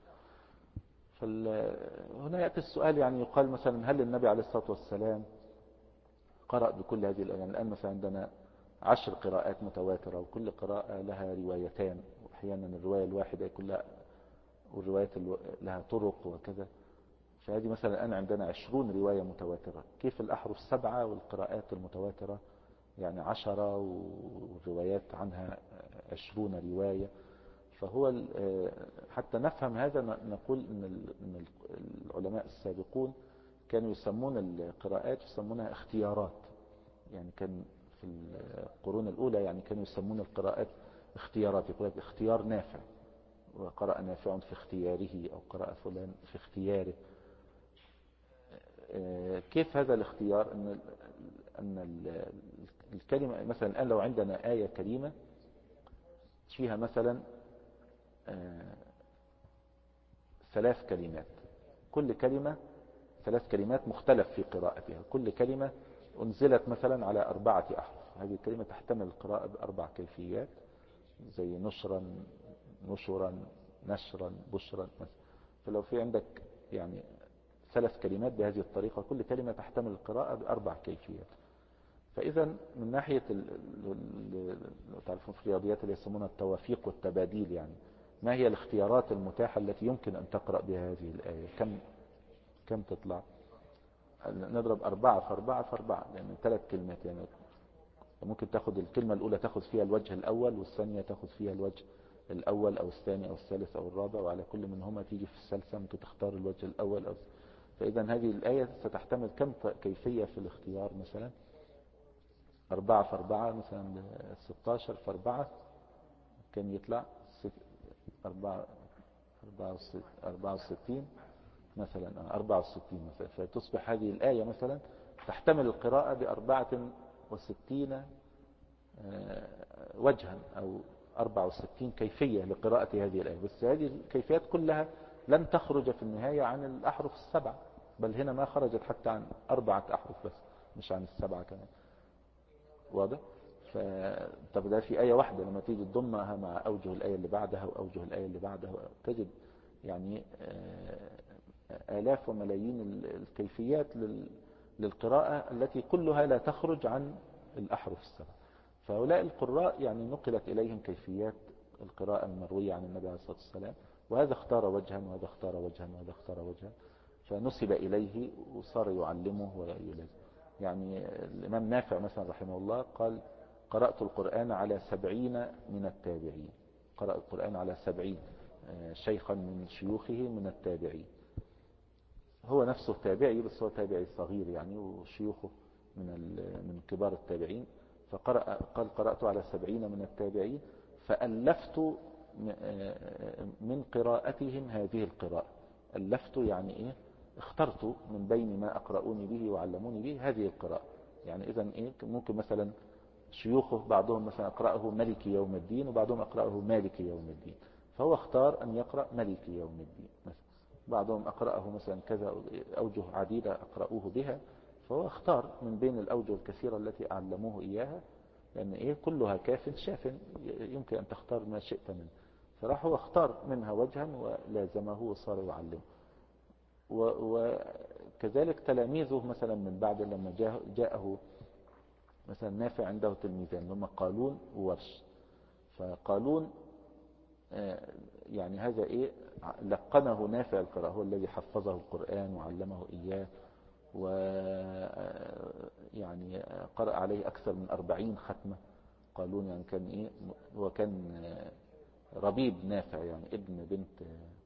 هنا يأتي السؤال، يعني يقال مثلا هل النبي عليه الصلاة والسلام قرأ بكل هذه الآيات؟ يعني الآن مثلا عندنا 10 قراءات متواترة، وكل قراءة لها روايتان، وأحيانا الرواية الواحدة يكون لها والروايات لها طرق وكذا. فهذه مثلا الآن عندنا 20 رواية متواترة. كيف الأحرف 7 والقراءات المتواترة يعني 10 والروايات عنها 20 رواية؟ فهو حتى نفهم هذا نقول إن العلماء السابقون كانوا يسمون القراءات يسمونها اختيارات. يعني كان في القرون الأولى يعني كانوا يسمون القراءات اختيارات، يقول لك اختيار نافع، وقرأ نافع في اختياره، أو قرأ فلان في اختياره. كيف هذا الاختيار؟ أن الكلمة مثلا الآن لو عندنا آية كريمة فيها مثلا 3 كلمات، كل كلمة 3 كلمات مختلف في قراءتها، كل كلمة أنزلت مثلا على 4 أحرف. هذه الكلمة تحتمل القراءة ب4 كيفيات، زي نشرا، نشرا، نشرا، بشرا مثلا. فلو في عندك يعني 3 كلمات بهذه الطريقة، كل كلمة تحتمل القراءة ب4 كيفيات. فإذا من ناحية لو تعرفون في الرياضيات اللي يسمونها التوافيق والتباديل، يعني ما هي الاختيارات المتاحة التي يمكن أن تقرأ بها هذه الآية؟ كم تطلع؟ نضرب 4 في 4 في 4، لأن 3 كلمات يعني ممكن تاخد الكلمة الأولى تاخد فيها الوجه الأول، والثانية تاخد فيها الوجه الأول أو الثاني أو الثالث أو الرابع، وعلى كل منهما تيجي في الثالثة ممكن تختار الوجه الأول أو. فإذا هذه الآية ستحتمل كم كيفية في الاختيار؟ مثلا 4 في 4 مثلا 16 في 4 كم يطلع؟ 64 مثلا، 64 مثلا. فتصبح هذه الآية مثلا تحتمل القراءة ب64 وجها أو 64 كيفية لقراءة هذه الآية. بس هذه الكيفيات كلها لن تخرج في النهاية عن الأحرف 7، بل هنا ما خرجت حتى عن 4 أحرف بس، مش عن 7 كمان. واضح؟ طب ده في آية واحدة، لما تيجي تضمها مع أوجه الآية اللي بعدها وأوجه الآية اللي بعدها تجد يعني آلاف وملايين الكيفيات للقراءة التي كلها لا تخرج عن الأحرف 7. فهؤلاء القراء يعني نقلت إليهم كيفيات القراءة المروية عن النبي عليه الصلاة والسلام، وهذا اختار وجها وهذا اختار وجها وهذا اختار وجها، فنسب إليه وصار يعلمه ويلازم. يعني الإمام نافع مثلا رحمه الله قال قرأت القرآن على 70 من التابعين، قرأ القرآن على 70 شيخا من شيوخه من التابعين. هو نفسه تابعي، بس هو تابعي صغير يعني، وشيوخه من كبار التابعين. قال قرأت على 70 من التابعين فألفت من قراءتهم هذه القراءة. ألفت يعني إيه؟ اخترت من بين ما أقرؤوني به وعلموني به هذه القراءة. يعني إذن إيه؟ ممكن مثلا شيوخه بعضهم مثلا أقرأه ملك يوم الدين، وبعضهم أقرأه مالك يوم الدين، فهو اختار أن يقرأ ملك يوم الدين مثلا. بعضهم أقرأه مثلا كذا، أوجه عديدة أقرأوه بها، فهو اختار من بين الأوجه الكثيرة التي أعلموه إياها، لأن إيه كلها كاف شاف، يمكن أن تختار ما شئت منه، فراح هو اختار منها وجها ولازمه وصار يعلمه. وكذلك تلاميذه مثلا من بعد لما جاءه مثلا نافع عنده تلميذان هم قالون وورش. فقالون يعني هذا ايه لقنه نافع القراءة، هو الذي حفظه القرآن وعلمه إياه، ويعني قرأ عليه أكثر من 40 ختمة. قالون يعني كان ايه هو كان ربيب نافع، يعني ابن بنت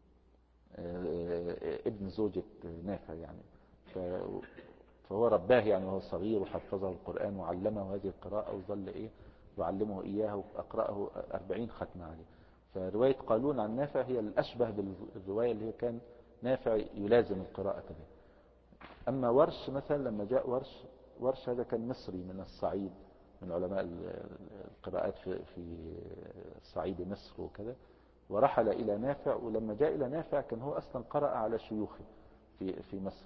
ابن زوجة نافع يعني، فهو رباه يعني وهو صغير وحفظه القرآن وعلمه هذه القراءة وظل ايه يعلمه إياه وأقرأه 40 ختمة عليه. فرواية قالون عن نافع هي الأشبه بالرواية اللي هي كان نافع يلازم القراءة بها. أما ورش مثلا لما جاء ورش هذا كان مصري من الصعيد، من علماء القراءات في صعيد مصر وكذا، ورحل إلى نافع. ولما جاء إلى نافع كان هو أصلا قرأ على شيوخه في مصر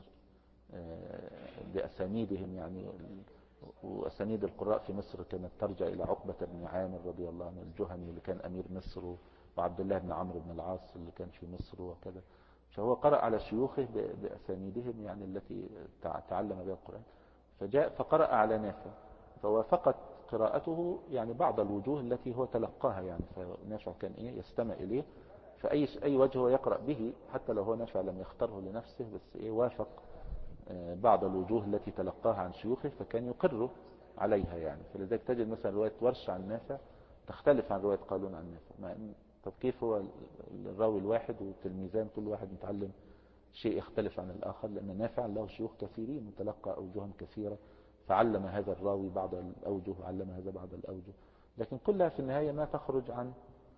بأسانيدهم يعني، وأسانيد القراء في مصر كانت ترجع إلى عقبة بن عامر رضي الله عنه الجهني اللي كان أمير مصر، وعبد الله بن عمرو بن العاص اللي كان في مصر وكذا. فهو قرأ على شيوخه بأسانيدهم يعني التي تعلم بها القرآن، فقرأ على نافع، فوافقت قراءته يعني بعض الوجوه التي هو تلقاها يعني. فنافع كان إيه يستمع إليه، فأي وجه هو يقرأ به حتى لو هو نافع لم يختاره لنفسه، بس إيه وافق بعض الوجوه التي تلقاها عن شيوخه فكان يقر عليها يعني. فلذلك تجد مثلا رواية ورش عن نافع تختلف عن رواية قالون عن نافع. مع أن طب كيف هو الراوي الواحد والتلميذان كل واحد متعلم شيء يختلف عن الآخر؟ لأن نافع له شيوخ كثيرين وتلقى أوجها كثيرة، فعلم هذا الراوي بعض الأوجه وعلم هذا بعض الأوجه، لكن كلها في النهاية ما تخرج عن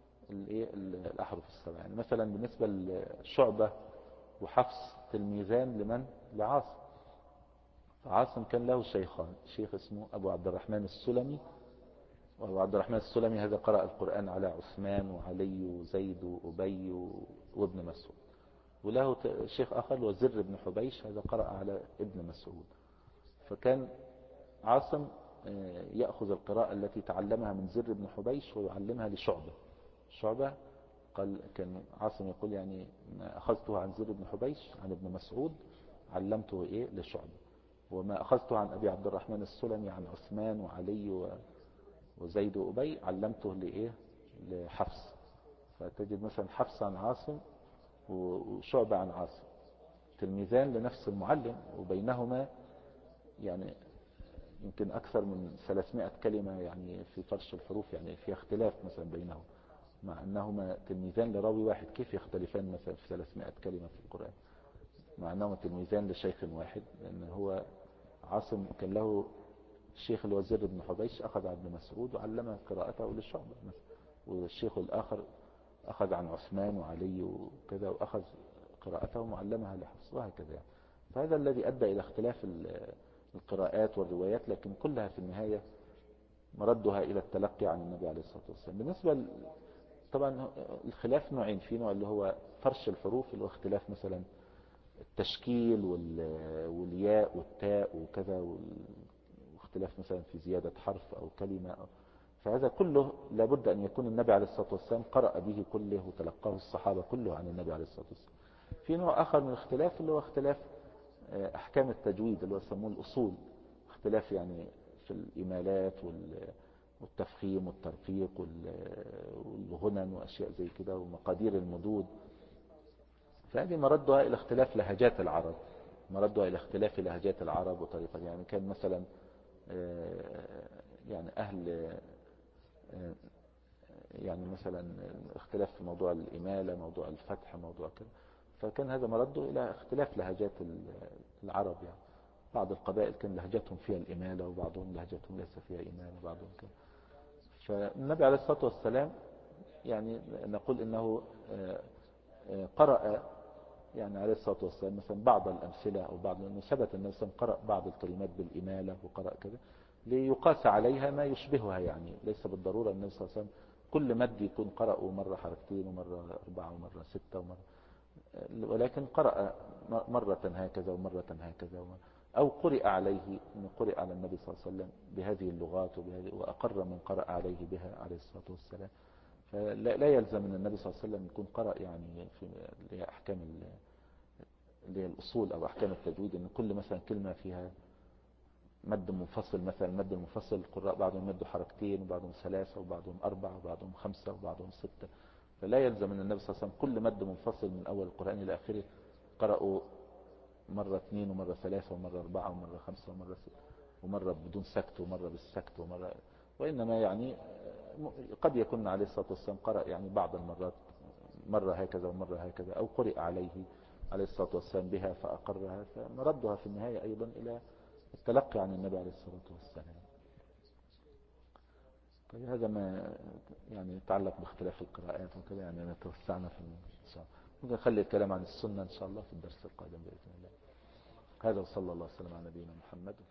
الأحرف السبع. يعني مثلا بالنسبة لشعبة وحفص تلميذان لمن؟ لعاصم. فعاصم كان له شيخان، شيخ اسمه أبو عبد الرحمن السلمي، وأبو عبد الرحمن السلمي هذا قرأ القرآن على عثمان وعلي وزيد وأبي وابن مسعود. وله شيخ آخر وزر بن حبيش هذا قرأ على ابن مسعود. فكان عاصم يأخذ القراءة التي تعلمها من زر بن حبيش ويعلمها لشعبة. شعبة قال كان عاصم يقول يعني ما أخذته عن زر بن حبيش عن ابن مسعود علمته إيه لشعبة، وما أخذته عن أبي عبد الرحمن السلمي عن عثمان وعلي وزيد وأبي علمته لإيه لحفص. فتجد مثلا حفص عن عاصم وشعبة عن عاصم تلميذان لنفس المعلم، وبينهما يعني يمكن أكثر من 300 كلمة يعني في فرش الحروف، يعني في اختلاف مثلا بينهم، مع أنهما تلميذان لراوي واحد. كيف يختلفان مثلا في 300 كلمة في القرآن مع أنهما تلميذان لشيخ واحد؟ لأن هو عاصم كان له الشيخ الوزير بن حبيش أخذ عن ابن مسعود وعلم قراءته للشعبة، والشيخ الآخر أخذ عن عثمان وعلي وكذا وأخذ قراءته وعلمها لحفص وهكذا يعني. فهذا الذي أدى إلى اختلاف القراءات والروايات، لكن كلها في النهاية مردها إلى التلقي عن النبي عليه الصلاة والسلام. بالنسبة طبعا الخلاف نوعين، في نوع اللي هو فرش الحروف اللي هو اختلاف مثلا التشكيل والياء والتاء وكذا، واختلاف مثلا في زيادة حرف أو كلمة، فهذا كله لابد أن يكون النبي عليه الصلاة والسلام قرأ به كله وتلقاه الصحابة كله عن النبي عليه الصلاة والسلام. في نوع آخر من الاختلاف اللي هو اختلاف أحكام التجويد اللي هو يسموه الأصول، اختلاف يعني في الإمالات والتفخيم والترقيق والغنن وأشياء زي كده ومقادير المدود. فهذه مردها إلى اختلاف لهجات العرب، مردها إلى اختلاف لهجات العرب وطريقة. يعني كان مثلا يعني أهل يعني مثلا اختلاف في موضوع الإمالة، موضوع الفتح، موضوع كده، فكان هذا مرده إلى اختلاف لهجات العرب. يعني بعض القبائل كان لهجتهم فيها الإمالة وبعضهم لهجتهم ليس فيها إمالة بعضهم كده. فالنبي عليه الصلاة والسلام يعني نقول إنه قرأ يعني عليه الصلاة والسلام مثلا بعض الأمثلة أو بعض أنه ثبت أنه قرأ بعض الكلمات بالإمالة وقرأ كذا ليقاس عليها ما يشبهها. يعني ليس بالضرورة النبي صلى الله عليه وسلم كل مد يكون قرأه مرة حركتين ومرة 4 ومرة 6 ولكن قرأ مرة هكذا ومرة هكذا أو قرئ عليه، إنه قرئ على النبي صلى الله عليه وسلم بهذه اللغات وأقر من قرأ عليه بها عليه الصلاة والسلام. فلا يلزم أن النبي صلى الله عليه وسلم يكون قرأ يعني في اللي هي أحكام اللي هي الأصول أو أحكام التجويد، إن كل مثلا كلمة فيها مد منفصل، مثلا المد المنفصل القراء بعضهم مدوا حركتين وبعضهم ثلاثة وبعضهم أربعة وبعضهم خمسة وبعضهم ستة. فلا يلزم أن النبي صلى الله عليه وسلم كل مد منفصل من أول القرآن إلى آخره قرأوا مرة اثنين ومرة ثلاثة ومرة أربعة ومرة خمسة ومرة ستة ومرة بدون سكت ومرة بالسكت ومرة، وإنما يعني قد يكون عليه الصلاة والسلام قرأ يعني بعض المرات مرة هكذا ومرة هكذا، أو قرئ عليه عليه الصلاة والسلام بها فأقرها، فمردها في النهاية أيضا إلى التلقي عن النبي عليه الصلاة والسلام. طيب هذا ما يعني يتعلق باختلاف القراءات وكذا، يعني نتوسعنا في إن شاء الله. ممكن نخلي الكلام عن السنة إن شاء الله في الدرس القادم بإذن الله. هذا وصلى الله وسلم على نبينا محمد.